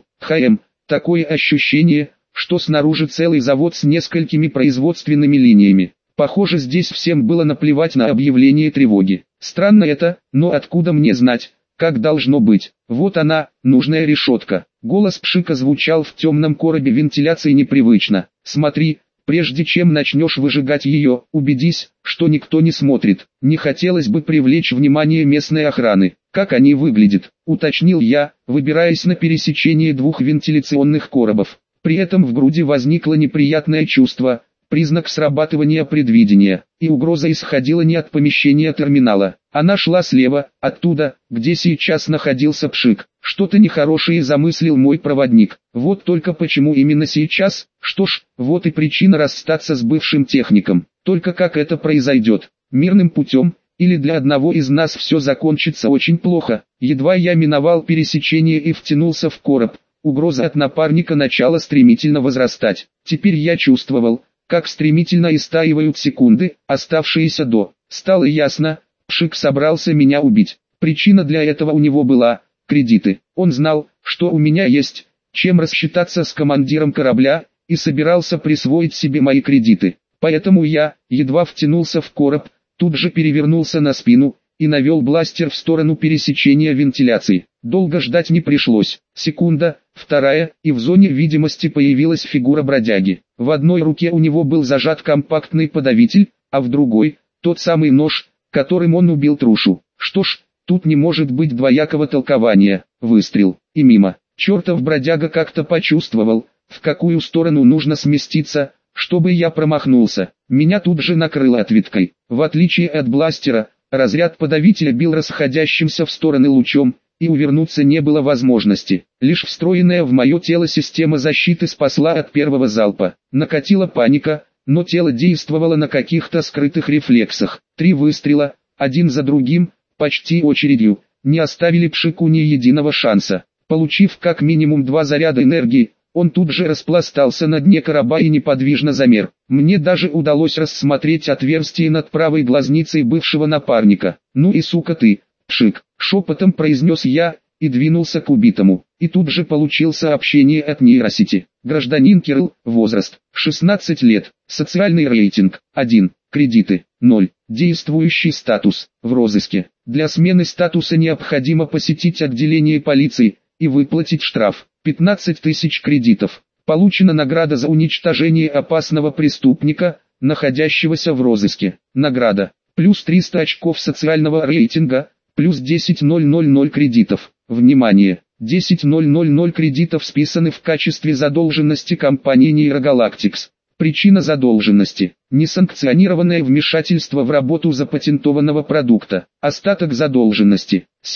Такое ощущение, что снаружи целый завод с несколькими производственными линиями. Похоже, здесь всем было наплевать на объявление тревоги. Странно это, но откуда мне знать, как должно быть? Вот она, нужная решетка. Голос Пшика звучал в темном коробе вентиляции непривычно. Смотри, прежде чем начнешь выжигать ее, убедись, что никто не смотрит. Не хотелось бы привлечь внимание местной охраны. Как они выглядят, уточнил я, выбираясь на пересечение 2 вентиляционных коробов. При этом в груди возникло неприятное чувство, признак срабатывания предвидения, и угроза исходила не от помещения терминала. Она шла слева, оттуда, где сейчас находился Пшик. Что-то нехорошее замыслил мой проводник. Вот только почему именно сейчас? Что ж, вот и причина расстаться с бывшим техником. Только как это произойдет? Мирным путем? Или для одного из нас все закончится очень плохо? Едва я миновал пересечение и втянулся в короб, угроза от напарника начала стремительно возрастать. Теперь я чувствовал, как стремительно истаивают секунды, оставшиеся до. Стало ясно, Пшик собрался меня убить. Причина для этого у него была — кредиты. Он знал, что у меня есть, чем рассчитаться с командиром корабля, и собирался присвоить себе мои кредиты. Поэтому я, едва втянулся в короб, тут же перевернулся на спину и навел бластер в сторону пересечения вентиляции. Долго ждать не пришлось. Секунда, вторая, и в зоне видимости появилась фигура бродяги. В одной руке у него был зажат компактный подавитель, а в другой — тот самый нож, которым он убил Трушу. Что ж, тут не может быть двоякого толкования. Выстрел, и мимо. Чертов бродяга как-то почувствовал, в какую сторону нужно сместиться, чтобы я промахнулся. Меня тут же накрыло отвиткой. В отличие от бластера, разряд подавителя бил расходящимся в стороны лучом, и увернуться не было возможности. Лишь встроенная в мое тело система защиты спасла от первого залпа. Накатила паника, но тело действовало на каких-то скрытых рефлексах. 3 выстрела, один за другим, почти очередью, не оставили Пшику ни единого шанса. Получив как минимум 2 заряда энергии, он тут же распластался на дне короба и неподвижно замер. Мне даже удалось рассмотреть отверстие над правой глазницей бывшего напарника. «Ну и сука ты, Пшик», — шепотом произнес я, и двинулся к убитому. И тут же получил сообщение от нейросети. Гражданин Кирилл, возраст, 16 лет, социальный рейтинг, 1. Кредиты. 0. Действующий статус. В розыске. Для смены статуса необходимо посетить отделение полиции и выплатить штраф. 15 тысяч кредитов. Получена награда за уничтожение опасного преступника, находящегося в розыске. Награда. Плюс 300 очков социального рейтинга, плюс 10,000 кредитов. Внимание! 10,000 кредитов списаны в качестве задолженности компании Нейрогалактикс. Причина задолженности – несанкционированное вмешательство в работу запатентованного продукта. Остаток задолженности –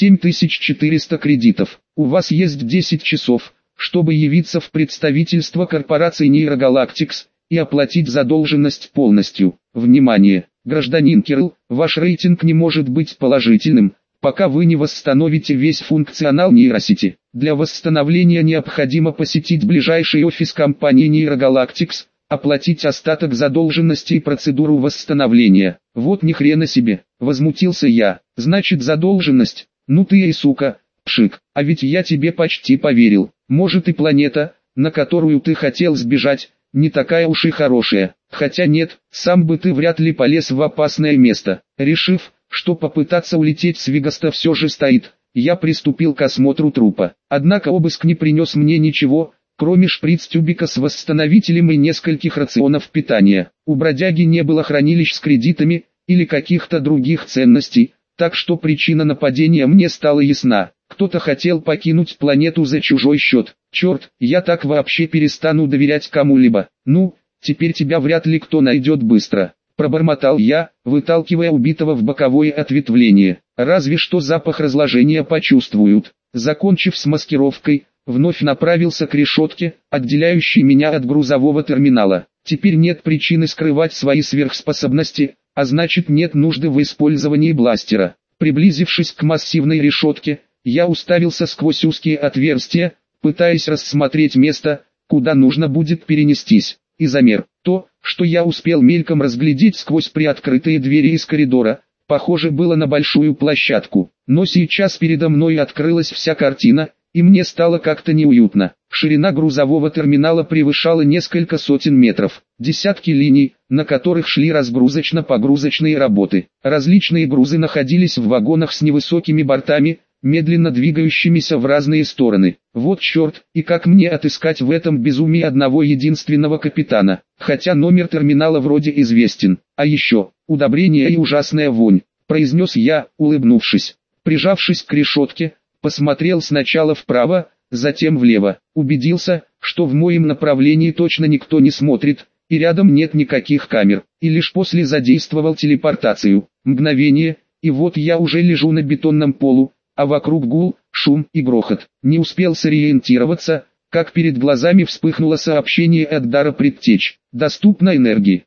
7400 кредитов. У вас есть 10 часов, чтобы явиться в представительство корпорации Нейрогалактикс и оплатить задолженность полностью. Внимание! Гражданин Кирилл, ваш рейтинг не может быть положительным, пока вы не восстановите весь функционал нейросети. Для восстановления необходимо посетить ближайший офис компании Нейрогалактикс, оплатить остаток задолженности и процедуру восстановления. Вот ни хрена себе, возмутился я. Значит задолженность? Ну ты и сука, пшик, а ведь я тебе почти поверил. Может и планета, на которую ты хотел сбежать, не такая уж и хорошая. Хотя нет, сам бы ты вряд ли полез в опасное место. Решив, что попытаться улететь с Вегаста все же стоит, я приступил к осмотру трупа. Однако обыск не принес мне ничего, кроме шприц-тюбика с восстановителем и нескольких рационов питания. У бродяги не было хранилищ с кредитами или каких-то других ценностей, так что причина нападения мне стала ясна. Кто-то хотел покинуть планету за чужой счет. Черт, я так вообще перестану доверять кому-либо. Ну, теперь тебя вряд ли кто найдет быстро. Пробормотал я, выталкивая убитого в боковое ответвление. Разве что запах разложения почувствуют. Закончив с маскировкой, вновь направился к решетке, отделяющей меня от грузового терминала. Теперь нет причины скрывать свои сверхспособности, а значит нет нужды в использовании бластера. Приблизившись к массивной решетке, я уставился сквозь узкие отверстия, пытаясь рассмотреть место, куда нужно будет перенестись. И замер. То, что я успел мельком разглядеть сквозь приоткрытые двери из коридора, похоже было на большую площадку. Но сейчас передо мной открылась вся картина, и мне стало как-то неуютно. Ширина грузового терминала превышала несколько сотен метров. Десятки линий, на которых шли разгрузочно-погрузочные работы. Различные грузы находились в вагонах с невысокими бортами, медленно двигающимися в разные стороны. Вот черт, и как мне отыскать в этом безумии одного единственного капитана, хотя номер терминала вроде известен. А еще, удобрение и ужасная вонь, произнес я, улыбнувшись. Прижавшись к решетке, посмотрел сначала вправо, затем влево, убедился, что в моем направлении точно никто не смотрит, и рядом нет никаких камер, и лишь после задействовал телепортацию. Мгновение, и вот я уже лежу на бетонном полу, а вокруг гул, шум и грохот. Не успел сориентироваться, как перед глазами вспыхнуло сообщение от дара предтеч. Доступна энергии,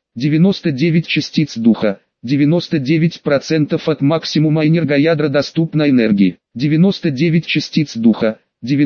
99 частиц духа, 99% от максимума энергоядра доступна энергии, 99 частиц духа,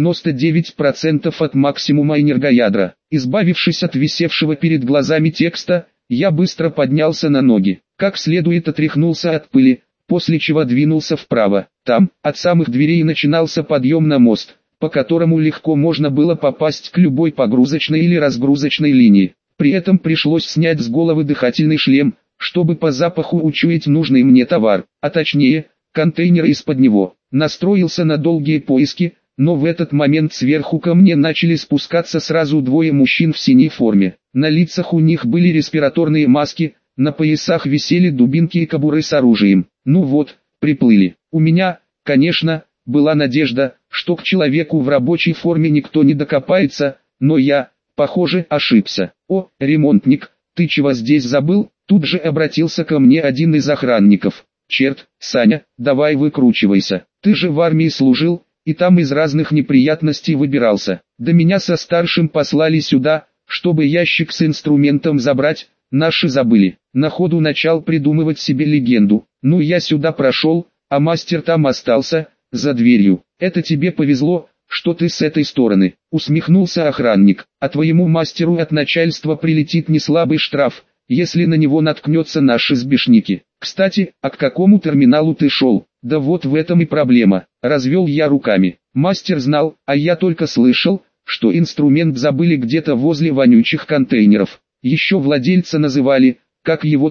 99% от максимума энергоядра. Избавившись от висевшего перед глазами текста, я быстро поднялся на ноги, как следует отряхнулся от пыли, после чего двинулся вправо. Там, от самых дверей начинался подъем на мост, по которому легко можно было попасть к любой погрузочной или разгрузочной линии. При этом пришлось снять с головы дыхательный шлем, чтобы по запаху учуять нужный мне товар, а точнее, контейнер из-под него. Настроился на долгие поиски, но в этот момент сверху ко мне начали спускаться сразу двое мужчин в синей форме. На лицах у них были респираторные маски, на поясах висели дубинки и кобуры с оружием. Ну вот, приплыли. У меня, конечно, была надежда, что к человеку в рабочей форме никто не докопается, но я, похоже, ошибся. «О, ремонтник, ты чего здесь забыл?» Тут же обратился ко мне один из охранников. «Черт, Саня, давай выкручивайся, ты же в армии служил, и там из разных неприятностей выбирался. Да меня со старшим послали сюда, чтобы ящик с инструментом забрать, наши забыли». На ходу начал придумывать себе легенду. «Ну я сюда прошел, а мастер там остался, за дверью. Это тебе повезло, что ты с этой стороны», усмехнулся охранник. «А твоему мастеру от начальства прилетит неслабый штраф, если на него наткнется наши сбешники. Кстати, а к какому терминалу ты шел?» «Да вот в этом и проблема», развел я руками. Мастер знал, а я только слышал, что инструмент забыли где-то возле вонючих контейнеров. Еще владельца называли, как его там,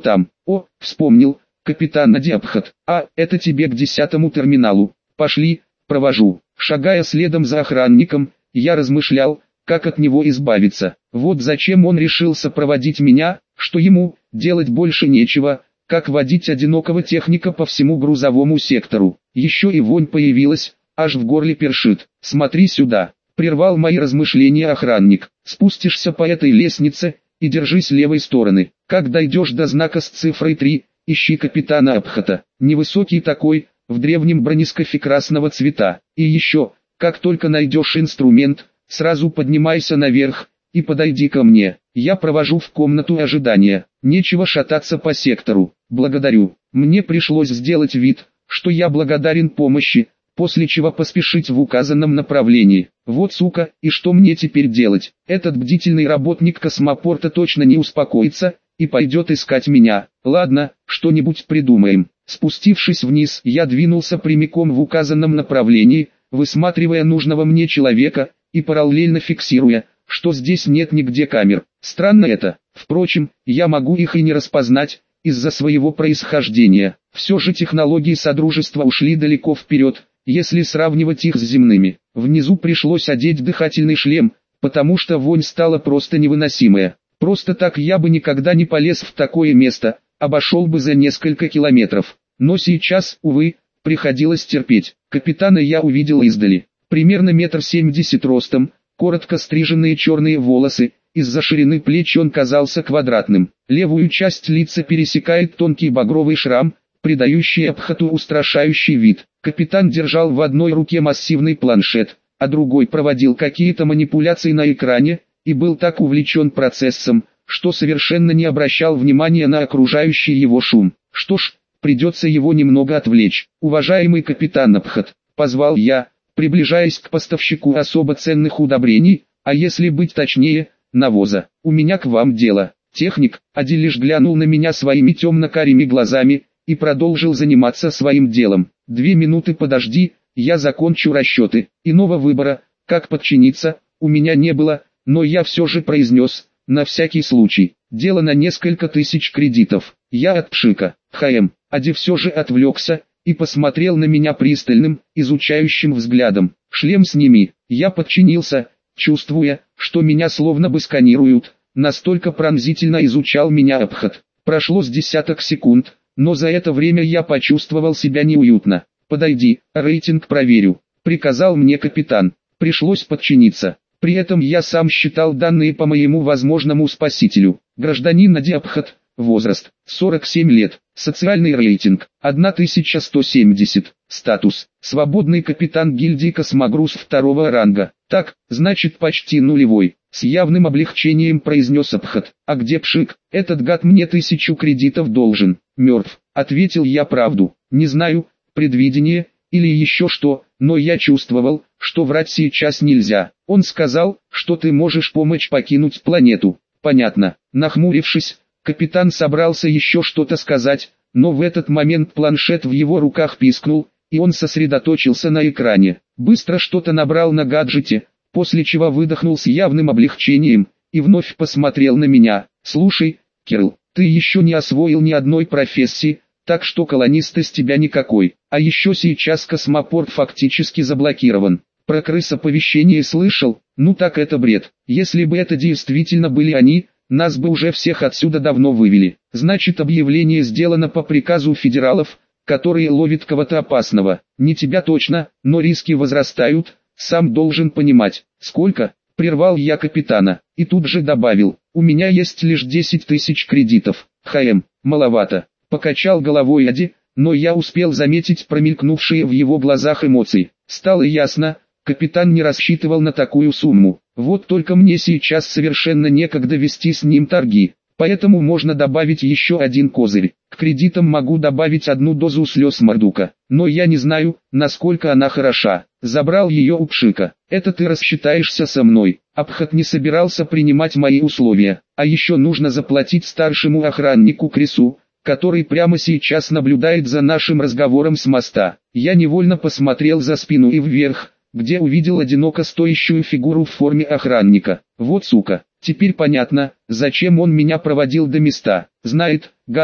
О, вспомнил, капитан Надиабхат. А, это тебе к 10-му терминалу. Пошли, провожу. Шагая следом за охранником, я размышлял, как от него избавиться. Вот зачем он решился проводить меня, что ему делать больше нечего, как водить одинокого техника по всему грузовому сектору. Еще и вонь появилась, аж в горле першит. Смотри сюда, прервал мои размышления охранник. Спустишься по этой лестнице и держись левой стороны. Как дойдешь до знака с цифрой 3, ищи капитана Абхата. Невысокий такой, в древнем бронескафе красного цвета. И еще, как только найдешь инструмент, сразу поднимайся наверх и подойди ко мне. Я провожу в комнату ожидания. Нечего шататься по сектору. Благодарю. Мне пришлось сделать вид, что я благодарен помощи, после чего поспешить в указанном направлении. Вот сука, и что мне теперь делать? Этот бдительный работник космопорта точно не успокоится и пойдет искать меня. Ладно, что-нибудь придумаем. Спустившись вниз, я двинулся прямиком в указанном направлении, высматривая нужного мне человека и параллельно фиксируя, что здесь нет нигде камер. Странно это. Впрочем, я могу их и не распознать из-за своего происхождения. Все же технологии Содружества ушли далеко вперед, если сравнивать их с земными. Внизу пришлось одеть дыхательный шлем, потому что вонь стала просто невыносимая. Просто так я бы никогда не полез в такое место, обошел бы за несколько километров. Но сейчас, увы, приходилось терпеть. Капитана я увидел издали. Примерно 1,70 м ростом, коротко стриженные черные волосы, из-за ширины плеч он казался квадратным. Левую часть лица пересекает тонкий багровый шрам, придающий Абхату устрашающий вид. Капитан держал в одной руке массивный планшет, а другой проводил какие-то манипуляции на экране, и был так увлечен процессом, что совершенно не обращал внимания на окружающий его шум. Что ж, придется его немного отвлечь. «Уважаемый капитан Абхат», — позвал я, приближаясь к поставщику особо ценных удобрений, а если быть точнее, навоза. «У меня к вам дело». Техник, Ади лишь глянул на меня своими темно-карими глазами и продолжил заниматься своим делом. 2 минуты подожди, я закончу расчеты. Иного выбора, как подчиниться, у меня не было, но я все же произнес, на всякий случай. Дело на несколько тысяч кредитов. Я от пшика. Ади все же отвлекся и посмотрел на меня пристальным, изучающим взглядом. «Шлем сними». Я подчинился, чувствуя, что меня словно бы сканируют. Настолько пронзительно изучал меня Абхат. Прошло с десяток секунд, но за это время я почувствовал себя неуютно. «Подойди, рейтинг проверю», — приказал мне капитан. Пришлось подчиниться. При этом я сам считал данные по моему возможному спасителю. Гражданин Надиабхат, возраст 47 лет, социальный рейтинг 1170, статус свободный капитан гильдии Космогруз 2-го ранга. Так, значит почти нулевой. С явным облегчением произнес Абхат. «А где пшик? Этот гад мне 1000 кредитов должен». «Мертв», — ответил я правду. Не знаю, предвидение или еще что, но я чувствовал, что врать сейчас нельзя. Он сказал, что ты можешь помочь покинуть планету. Понятно. Нахмурившись, капитан собрался еще что-то сказать, но в этот момент планшет в его руках пискнул, и он сосредоточился на экране. Быстро что-то набрал на гаджете, после чего выдохнул с явным облегчением, и вновь посмотрел на меня. «Слушай, Кирилл, ты еще не освоил ни одной профессии, так что колонист из тебя никакой. А еще сейчас космопорт фактически заблокирован. Про крыс-оповещение слышал? Ну так это бред. Если бы это действительно были они, нас бы уже всех отсюда давно вывели. Значит, объявление сделано по приказу федералов, которые ловят кого-то опасного. Не тебя точно, но риски возрастают, сам должен понимать». «Сколько?» — прервал я капитана, и тут же добавил: «У меня есть лишь 10 тысяч кредитов». Маловато. Покачал головой Ади, но я успел заметить промелькнувшие в его глазах эмоции. Стало ясно, капитан не рассчитывал на такую сумму. Вот только мне сейчас совершенно некогда вести с ним торги. Поэтому можно добавить еще один козырь. К кредитам могу добавить 1 дозу слез Мардука. Но я не знаю, насколько она хороша. Забрал ее у пшика. Это ты рассчитаешься со мной. Абхат не собирался принимать мои условия. А еще нужно заплатить старшему охраннику Крису, который прямо сейчас наблюдает за нашим разговором с моста. Я невольно посмотрел за спину и вверх, где увидел одиноко стоящую фигуру в форме охранника. Вот сука. Теперь понятно, зачем он меня проводил до места. Знает, гад,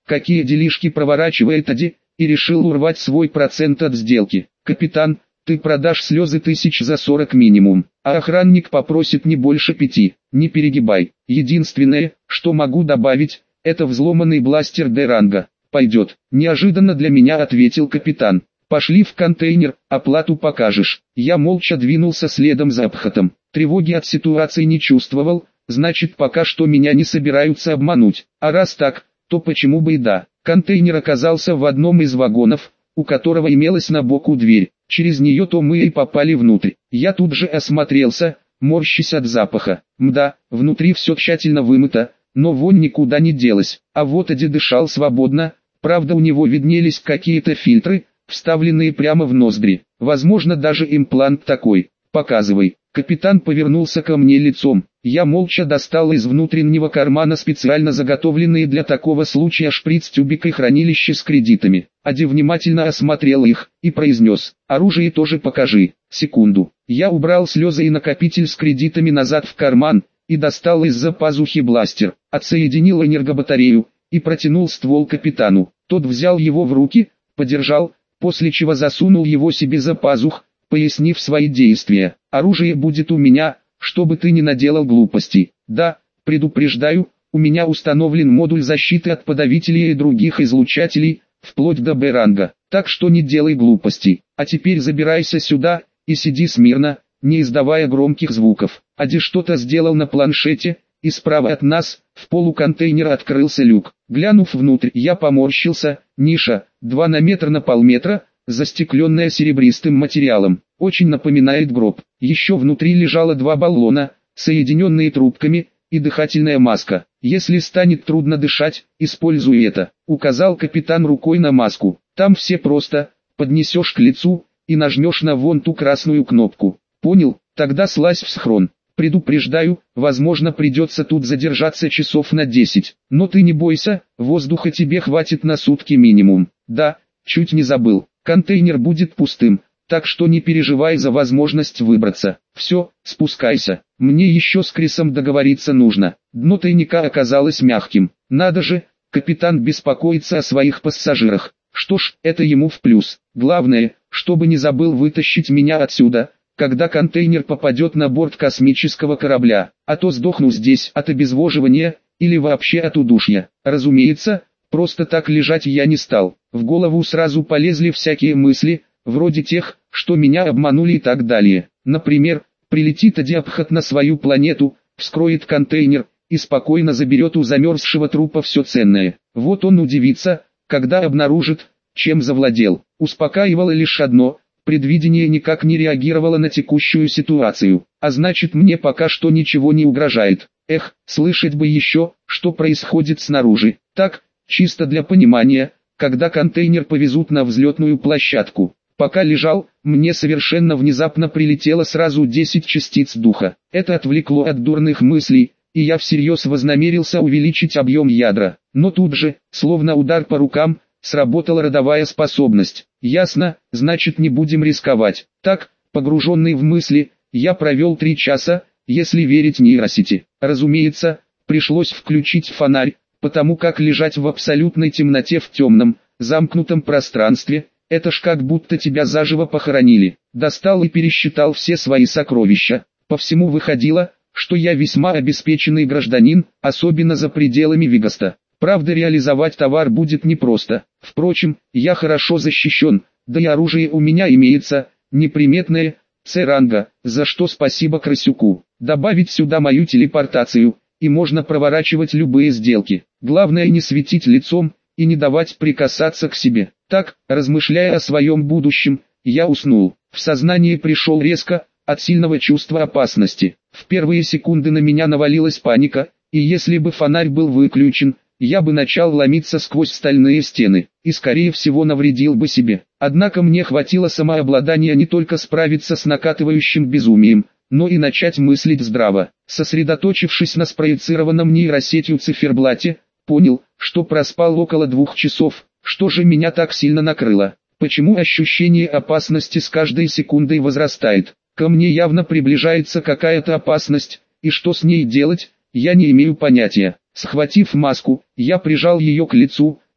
какие делишки проворачивает Ади, и решил урвать свой процент от сделки. Капитан, ты продашь слезы 1000 за 40 минимум, а охранник попросит не больше 5, не перегибай. Единственное, что могу добавить, это взломанный бластер Д-ранга. Пойдет, неожиданно для меня ответил капитан. Пошли в контейнер, оплату покажешь. Я молча двинулся следом за Абхатом. Тревоги от ситуации не чувствовал, значит пока что меня не собираются обмануть. А раз так, то почему бы и да. Контейнер оказался в одном из вагонов, у которого имелась на боку дверь. Через нее-то мы и попали внутрь. Я тут же осмотрелся, морщась от запаха. Мда, внутри все тщательно вымыто, но вонь никуда не делась. А вот Ади дышал свободно, правда у него виднелись какие-то фильтры, вставленные прямо в ноздри. Возможно даже имплант такой. Показывай. Капитан повернулся ко мне лицом. Я молча достал из внутреннего кармана специально заготовленные для такого случая шприц-тюбик и хранилище с кредитами. Ади внимательно осмотрел их и произнес: «Оружие тоже покажи». Секунду. Я убрал слезы и накопитель с кредитами назад в карман и достал из-за пазухи бластер. Отсоединил энергобатарею и протянул ствол капитану. Тот взял его в руки, подержал, после чего засунул его себе за пазух, пояснив свои действия. «Оружие будет у меня, чтобы ты не наделал глупостей. Да, предупреждаю, у меня установлен модуль защиты от подавителей и других излучателей, вплоть до Б-ранга, так что не делай глупостей. А теперь забирайся сюда и сиди смирно, не издавая громких звуков». Ади что-то сделал на планшете, и справа от нас, в полу контейнера открылся люк. Глянув внутрь, я поморщился. Ниша, 2 на метр на полметра, застекленная серебристым материалом, очень напоминает гроб. Еще внутри лежало 2 баллона, соединенные трубками, и дыхательная маска. «Если станет трудно дышать, используй это», — указал капитан рукой на маску. «Там все просто, поднесешь к лицу и нажмешь на вон ту красную кнопку. Понял? Тогда слазь в схрон. Предупреждаю, возможно придется тут задержаться часов на 10, но ты не бойся, воздуха тебе хватит на сутки минимум. Да, чуть не забыл, контейнер будет пустым, так что не переживай за возможность выбраться. Все, спускайся, мне еще с Крисом договориться нужно». Дно тайника оказалось мягким. Надо же, капитан беспокоится о своих пассажирах. Что ж, это ему в плюс. Главное, чтобы не забыл вытащить меня отсюда, когда контейнер попадет на борт космического корабля, а то сдохну здесь от обезвоживания, или вообще от удушья. Разумеется, просто так лежать я не стал. В голову сразу полезли всякие мысли, вроде тех, что меня обманули и так далее. Например, прилетит Ади Абхат на свою планету, вскроет контейнер, и спокойно заберет у замерзшего трупа все ценное. Вот он удивится, когда обнаружит, чем завладел. Успокаивало лишь одно: предвидение никак не реагировало на текущую ситуацию, а значит мне пока что ничего не угрожает. Эх, слышать бы еще, что происходит снаружи. Так, чисто для понимания, когда контейнер повезут на взлетную площадку. Пока лежал, мне совершенно внезапно прилетело сразу 10 частиц духа. Это отвлекло от дурных мыслей, и я всерьез вознамерился увеличить объем ядра. Но тут же, словно удар по рукам, сработала родовая способность. Ясно, значит не будем рисковать. Так, погруженный в мысли, я провел 3 часа, если верить нейросети. Разумеется, пришлось включить фонарь, потому как лежать в абсолютной темноте в темном, замкнутом пространстве, это ж как будто тебя заживо похоронили. Достал и пересчитал все свои сокровища. По всему выходило, что я весьма обеспеченный гражданин, особенно за пределами Вегаста. Правда, реализовать товар будет непросто. Впрочем, я хорошо защищен, да и оружие у меня имеется, неприметное, С-ранга, за что спасибо Крысюку. Добавить сюда мою телепортацию, и можно проворачивать любые сделки. Главное не светить лицом, и не давать прикасаться к себе. Так, размышляя о своем будущем, я уснул. В сознание пришел резко, от сильного чувства опасности. В первые секунды на меня навалилась паника, и если бы фонарь был выключен, я бы начал ломиться сквозь стальные стены, и скорее всего навредил бы себе. Однако мне хватило самообладания не только справиться с накатывающим безумием, но и начать мыслить здраво. Сосредоточившись на спроецированном нейросетью циферблате, понял, что проспал около 2 часов. Что же меня так сильно накрыло? Почему ощущение опасности с каждой секундой возрастает? Ко мне явно приближается какая-то опасность, и что с ней делать, я не имею понятия. Схватив маску, я прижал ее к лицу,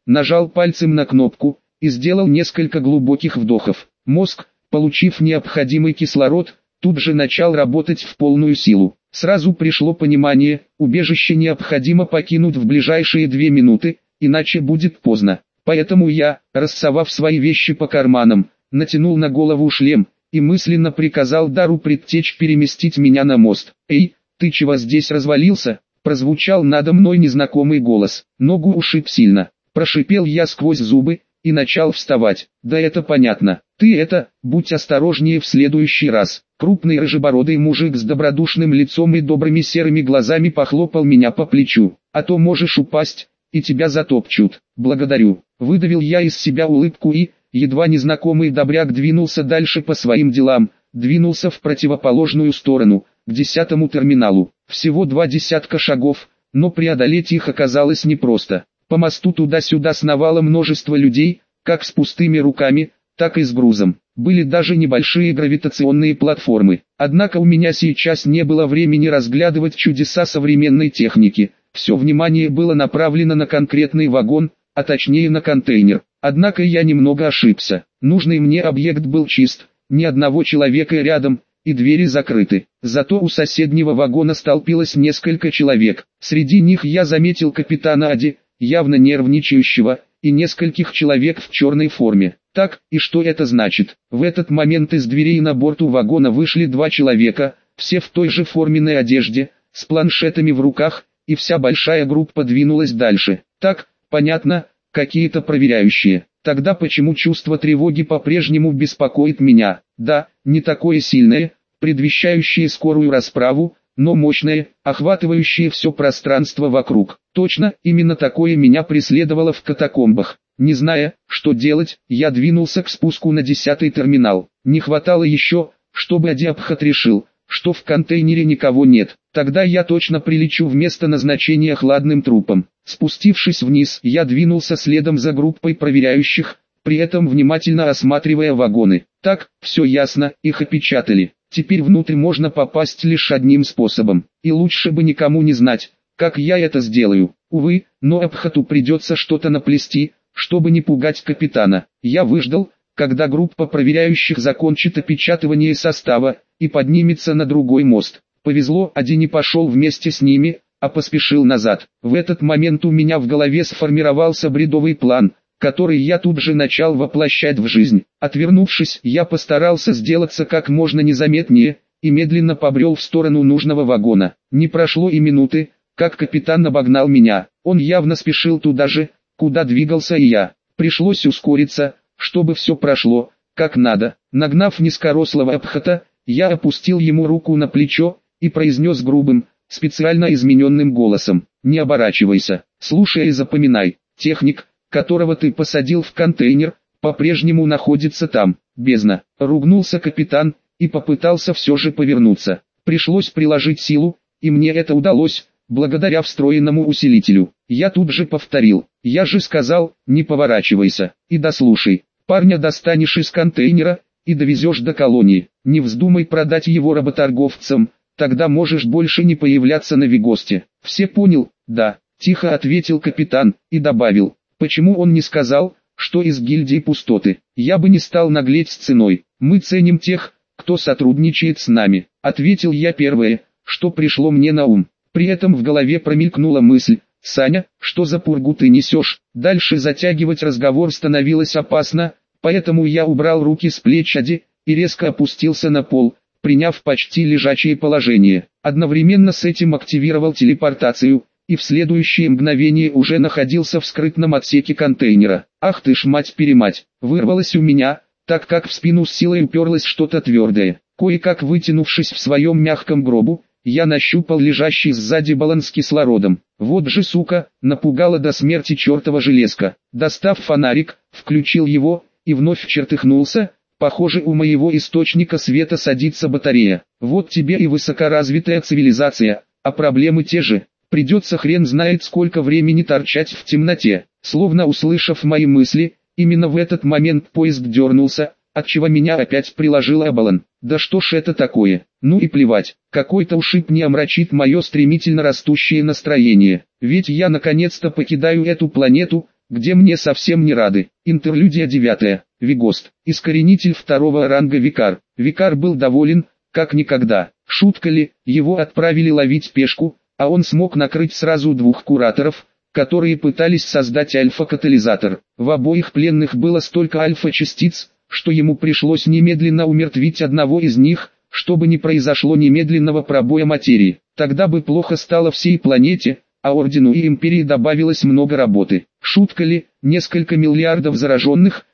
нажал пальцем на кнопку и сделал несколько глубоких вдохов. Мозг, получив необходимый кислород, тут же начал работать в полную силу. Сразу пришло понимание, убежище необходимо покинуть в ближайшие 2 минуты, иначе будет поздно. Поэтому я, рассовав свои вещи по карманам, натянул на голову шлем и мысленно приказал Дару Предтечь переместить меня на мост. «Эй, ты чего здесь развалился?» — прозвучал надо мной незнакомый голос. Ногу ушиб сильно. Прошипел я сквозь зубы и начал вставать. «Да это понятно. Ты будь осторожнее в следующий раз». Крупный рыжебородый мужик с добродушным лицом и добрыми серыми глазами похлопал меня по плечу. «А то можешь упасть, и тебя затопчут». «Благодарю». Выдавил я из себя улыбку и, едва незнакомый добряк двинулся дальше по своим делам, двинулся в противоположную сторону, к 10-му терминалу. Всего 2 десятка шагов, но преодолеть их оказалось непросто. По мосту туда-сюда сновало множество людей, как с пустыми руками, так и с грузом. Были даже небольшие гравитационные платформы. Однако у меня сейчас не было времени разглядывать чудеса современной техники. Все внимание было направлено на конкретный вагон, а точнее на контейнер. Однако я немного ошибся. Нужный мне объект был чист, ни одного человека рядом, и двери закрыты. Зато у соседнего вагона столпилось несколько человек. Среди них я заметил капитана Ади, явно нервничающего, и нескольких человек в черной форме. Так, и что это значит? В этот момент из дверей на борту вагона вышли 2 человека, все в той же форменной одежде, с планшетами в руках, и вся большая группа двинулась дальше. Так, понятно, какие-то проверяющие. Тогда почему чувство тревоги по-прежнему беспокоит меня? Да, не такое сильное, предвещающее скорую расправу, но мощное, охватывающее все пространство вокруг. Точно, именно такое меня преследовало в катакомбах. Не зная, что делать, я двинулся к спуску на 10-й терминал. Не хватало еще, чтобы Адиабхат решил, что в контейнере никого нет. Тогда я точно прилечу в место назначения хладным трупом. Спустившись вниз, я двинулся следом за группой проверяющих, при этом внимательно осматривая вагоны. Так, все ясно, их опечатали. Теперь внутрь можно попасть лишь одним способом. И лучше бы никому не знать, как я это сделаю. Увы, но Абхату придется что-то наплести, чтобы не пугать капитана. Я выждал, когда группа проверяющих закончит опечатывание состава и поднимется на другой мост. Повезло, Ади не пошел вместе с ними, а поспешил назад. В этот момент у меня в голове сформировался бредовый план, который я тут же начал воплощать в жизнь. Отвернувшись, я постарался сделаться как можно незаметнее, и медленно побрел в сторону нужного вагона. Не прошло и минуты, как капитан обогнал меня. Он явно спешил туда же, куда двигался и я. Пришлось ускориться, чтобы все прошло, как надо. Нагнав низкорослого Абхата, я опустил ему руку на плечо и произнес грубым, специально измененным голосом: «Не оборачивайся, слушай и запоминай, техник, которого ты посадил в контейнер, по-прежнему находится там». «Бездна!» — ругнулся капитан и попытался все же повернуться. Пришлось приложить силу, и мне это удалось, благодаря встроенному усилителю. Я тут же повторил: «Я же сказал, не поворачивайся, и дослушай. Парня достанешь из контейнера и довезешь до колонии. Не вздумай продать его работорговцам, тогда можешь больше не появляться на Вегосте». «Все понял?» «Да», — тихо ответил капитан и добавил: «Почему он не сказал, что из гильдии пустоты? Я бы не стал наглеть с ценой. Мы ценим тех, кто сотрудничает с нами», — ответил я первое, что пришло мне на ум. При этом в голове промелькнула мысль: «Саня, что за пургу ты несешь?» Дальше затягивать разговор становилось опасно, поэтому я убрал руки с плеч Ади и резко опустился на пол, приняв почти лежачее положение. Одновременно с этим активировал телепортацию, и в следующее мгновение уже находился в скрытном отсеке контейнера. «Ах ты ж мать-перемать!» вырвалось у меня, так как в спину с силой уперлось что-то твердое. Кое-как вытянувшись в своем мягком гробу, я нащупал лежащий сзади баллон с кислородом. Вот же сука, напугала до смерти чертова железка. Достав фонарик, включил его, и вновь чертыхнулся. Похоже, у моего источника света садится батарея. Вот тебе и высокоразвитая цивилизация, а проблемы те же. Придется хрен знает сколько времени торчать в темноте. Словно услышав мои мысли, именно в этот момент поезд дернулся, отчего меня опять приложил Абалон. Да что ж это такое? Ну и плевать, какой-то ушиб не омрачит мое стремительно растущее настроение. Ведь я наконец-то покидаю эту планету, где мне совсем не рады. Интерлюдия 9. Вигост. Искоренитель второго ранга Викар. Викар был доволен, как никогда. Шутка ли, его отправили ловить пешку, а он смог накрыть сразу двух кураторов, которые пытались создать альфа-катализатор. В обоих пленных было столько альфа-частиц, что ему пришлось немедленно умертвить одного из них, чтобы не произошло немедленного пробоя материи. Тогда бы плохо стало всей планете, а Ордену и Империи добавилось много работы. Шутка ли, несколько миллиардов зараженных,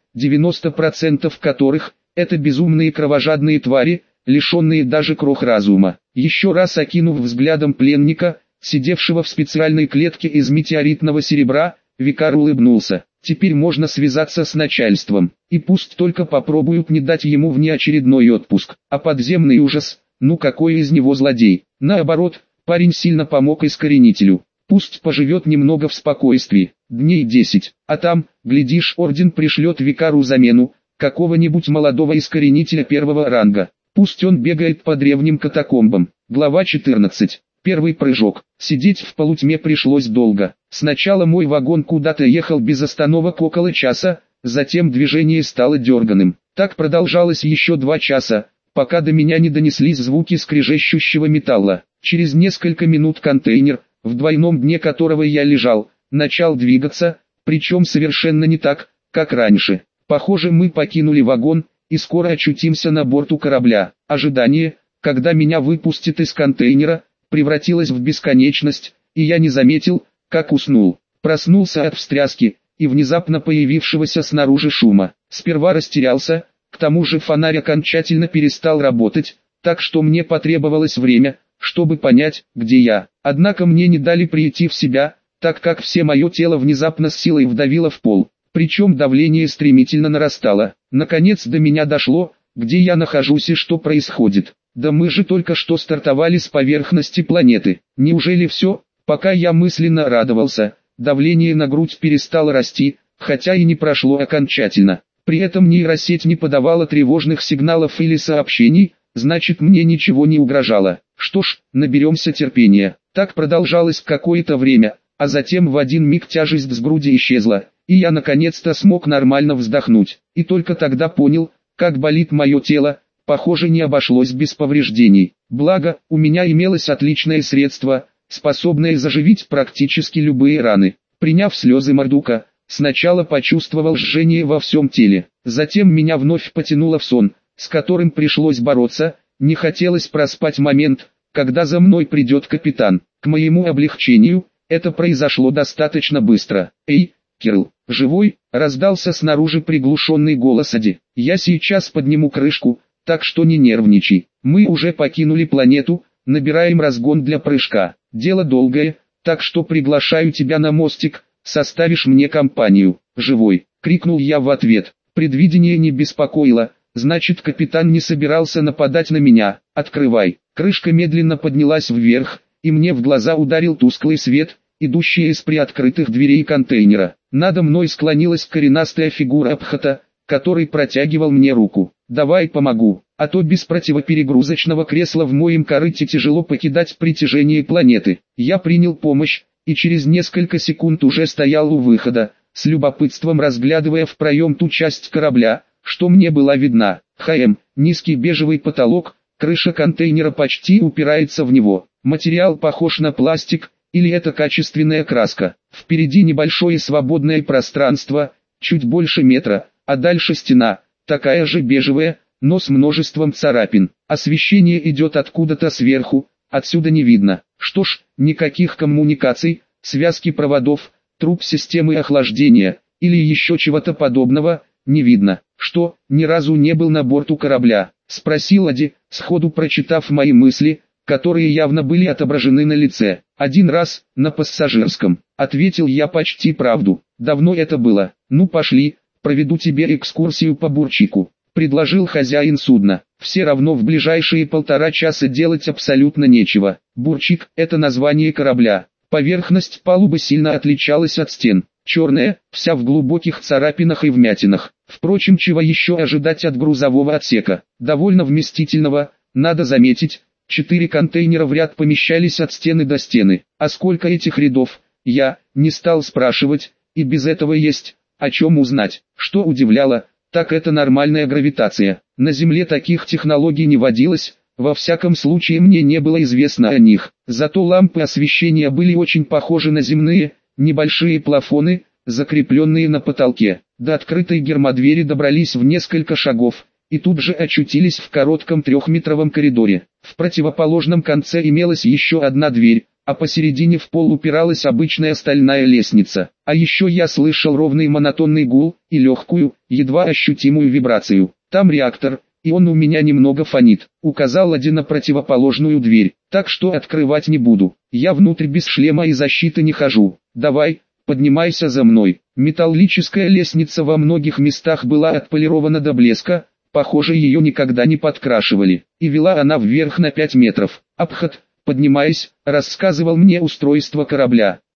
90% которых – это безумные кровожадные твари, лишенные даже крох разума. Еще раз окинув взглядом пленника, сидевшего в специальной клетке из метеоритного серебра, Викар улыбнулся. Теперь можно связаться с начальством, и пусть только попробуют не дать ему внеочередной отпуск. А подземный ужас, ну какой из него злодей. Наоборот, парень сильно помог искоренителю. Пусть поживет немного в спокойствии, дней 10, а там, глядишь, Орден пришлет Викару замену, какого-нибудь молодого искоренителя первого ранга. Пусть он бегает по древним катакомбам. Глава 14. Первый прыжок. Сидеть в полутьме пришлось долго. Сначала мой вагон куда-то ехал без остановок около часа, затем движение стало дерганым. Так продолжалось еще 2 часа, пока до меня не донеслись звуки скрежещущего металла. Через несколько минут контейнер, в двойном дне которого я лежал, начал двигаться, причем совершенно не так, как раньше. Похоже, мы покинули вагон, и скоро очутимся на борту корабля. Ожидание, когда меня выпустят из контейнера, превратилось в бесконечность, и я не заметил, как уснул. Проснулся от встряски и внезапно появившегося снаружи шума. Сперва растерялся, к тому же фонарь окончательно перестал работать, так что мне потребовалось время, чтобы понять, где я. Однако мне не дали прийти в себя, так как все мое тело внезапно с силой вдавило в пол, причем давление стремительно нарастало. Наконец до меня дошло, где я нахожусь и что происходит. Да мы же только что стартовали с поверхности планеты. Неужели все? Пока я мысленно радовался, давление на грудь перестало расти, хотя и не прошло окончательно. При этом нейросеть не подавала тревожных сигналов или сообщений, значит мне ничего не угрожало. Что ж, наберемся терпения. Так продолжалось какое-то время, а затем в один миг тяжесть с груди исчезла, и я наконец-то смог нормально вздохнуть. И только тогда понял, как болит мое тело. Похоже, не обошлось без повреждений. Благо, у меня имелось отличное средство, способное заживить практически любые раны. Приняв слезы Мардука, сначала почувствовал жжение во всем теле. Затем меня вновь потянуло в сон, с которым пришлось бороться. Не хотелось проспать момент, когда за мной придет капитан. К моему облегчению, это произошло достаточно быстро. «Эй, Кирилл, живой?» — раздался снаружи приглушенный голос Ади. «Я сейчас подниму крышку, так что не нервничай. Мы уже покинули планету, набираем разгон для прыжка. Дело долгое, так что приглашаю тебя на мостик, составишь мне компанию». «Живой!» — крикнул я в ответ. Предвидение не беспокоило, значит капитан не собирался нападать на меня. «Открывай». Крышка медленно поднялась вверх, и мне в глаза ударил тусклый свет, идущий из приоткрытых дверей контейнера. Надо мной склонилась коренастая фигура Абхата, который протягивал мне руку. «Давай помогу, а то без противоперегрузочного кресла в моем корыте тяжело покидать притяжение планеты». Я принял помощь, и через несколько секунд уже стоял у выхода, с любопытством разглядывая в проем ту часть корабля, что мне была видна. Низкий бежевый потолок, крыша контейнера почти упирается в него. Материал похож на пластик, или это качественная краска. Впереди небольшое свободное пространство, чуть больше метра, а дальше стена, такая же бежевая, но с множеством царапин. Освещение идет откуда-то сверху, отсюда не видно. Что ж, никаких коммуникаций, связки проводов, труб системы охлаждения, или еще чего-то подобного, не видно. «Что, ни разу не был на борту корабля?» — спросил Ади, сходу прочитав мои мысли, которые явно были отображены на лице. «Один раз, на пассажирском», — ответил я почти правду. «Давно это было. Ну пошли, проведу тебе экскурсию по Бурчику», — предложил хозяин судна. «Все равно в ближайшие 1,5 часа делать абсолютно нечего». Бурчик — это название корабля. Поверхность палубы сильно отличалась от стен. Черная, вся в глубоких царапинах и вмятинах. Впрочем, чего еще ожидать от грузового отсека? Довольно вместительного, надо заметить. 4 контейнера в ряд помещались от стены до стены. А сколько этих рядов, я не стал спрашивать, и без этого есть о чем узнать. Что удивляло, так это нормальная гравитация. На Земле таких технологий не водилось, во всяком случае мне не было известно о них. Зато лампы освещения были очень похожи на земные, небольшие плафоны, закрепленные на потолке. До открытой гермодвери добрались в несколько шагов, и тут же очутились в коротком трехметровом коридоре. В противоположном конце имелась еще одна дверь, а посередине в пол упиралась обычная стальная лестница. А еще я слышал ровный монотонный гул и легкую, едва ощутимую вибрацию. Там реактор, и он у меня немного фонит. Указал Лади на противоположную дверь, так что открывать не буду. Я внутрь без шлема и защиты не хожу. Давай, поднимайся за мной. Металлическая лестница во многих местах была отполирована до блеска, похоже ее никогда не подкрашивали. И вела она вверх на 5 метров. Абхат, поднимаясь, рассказывал мне устройство корабля.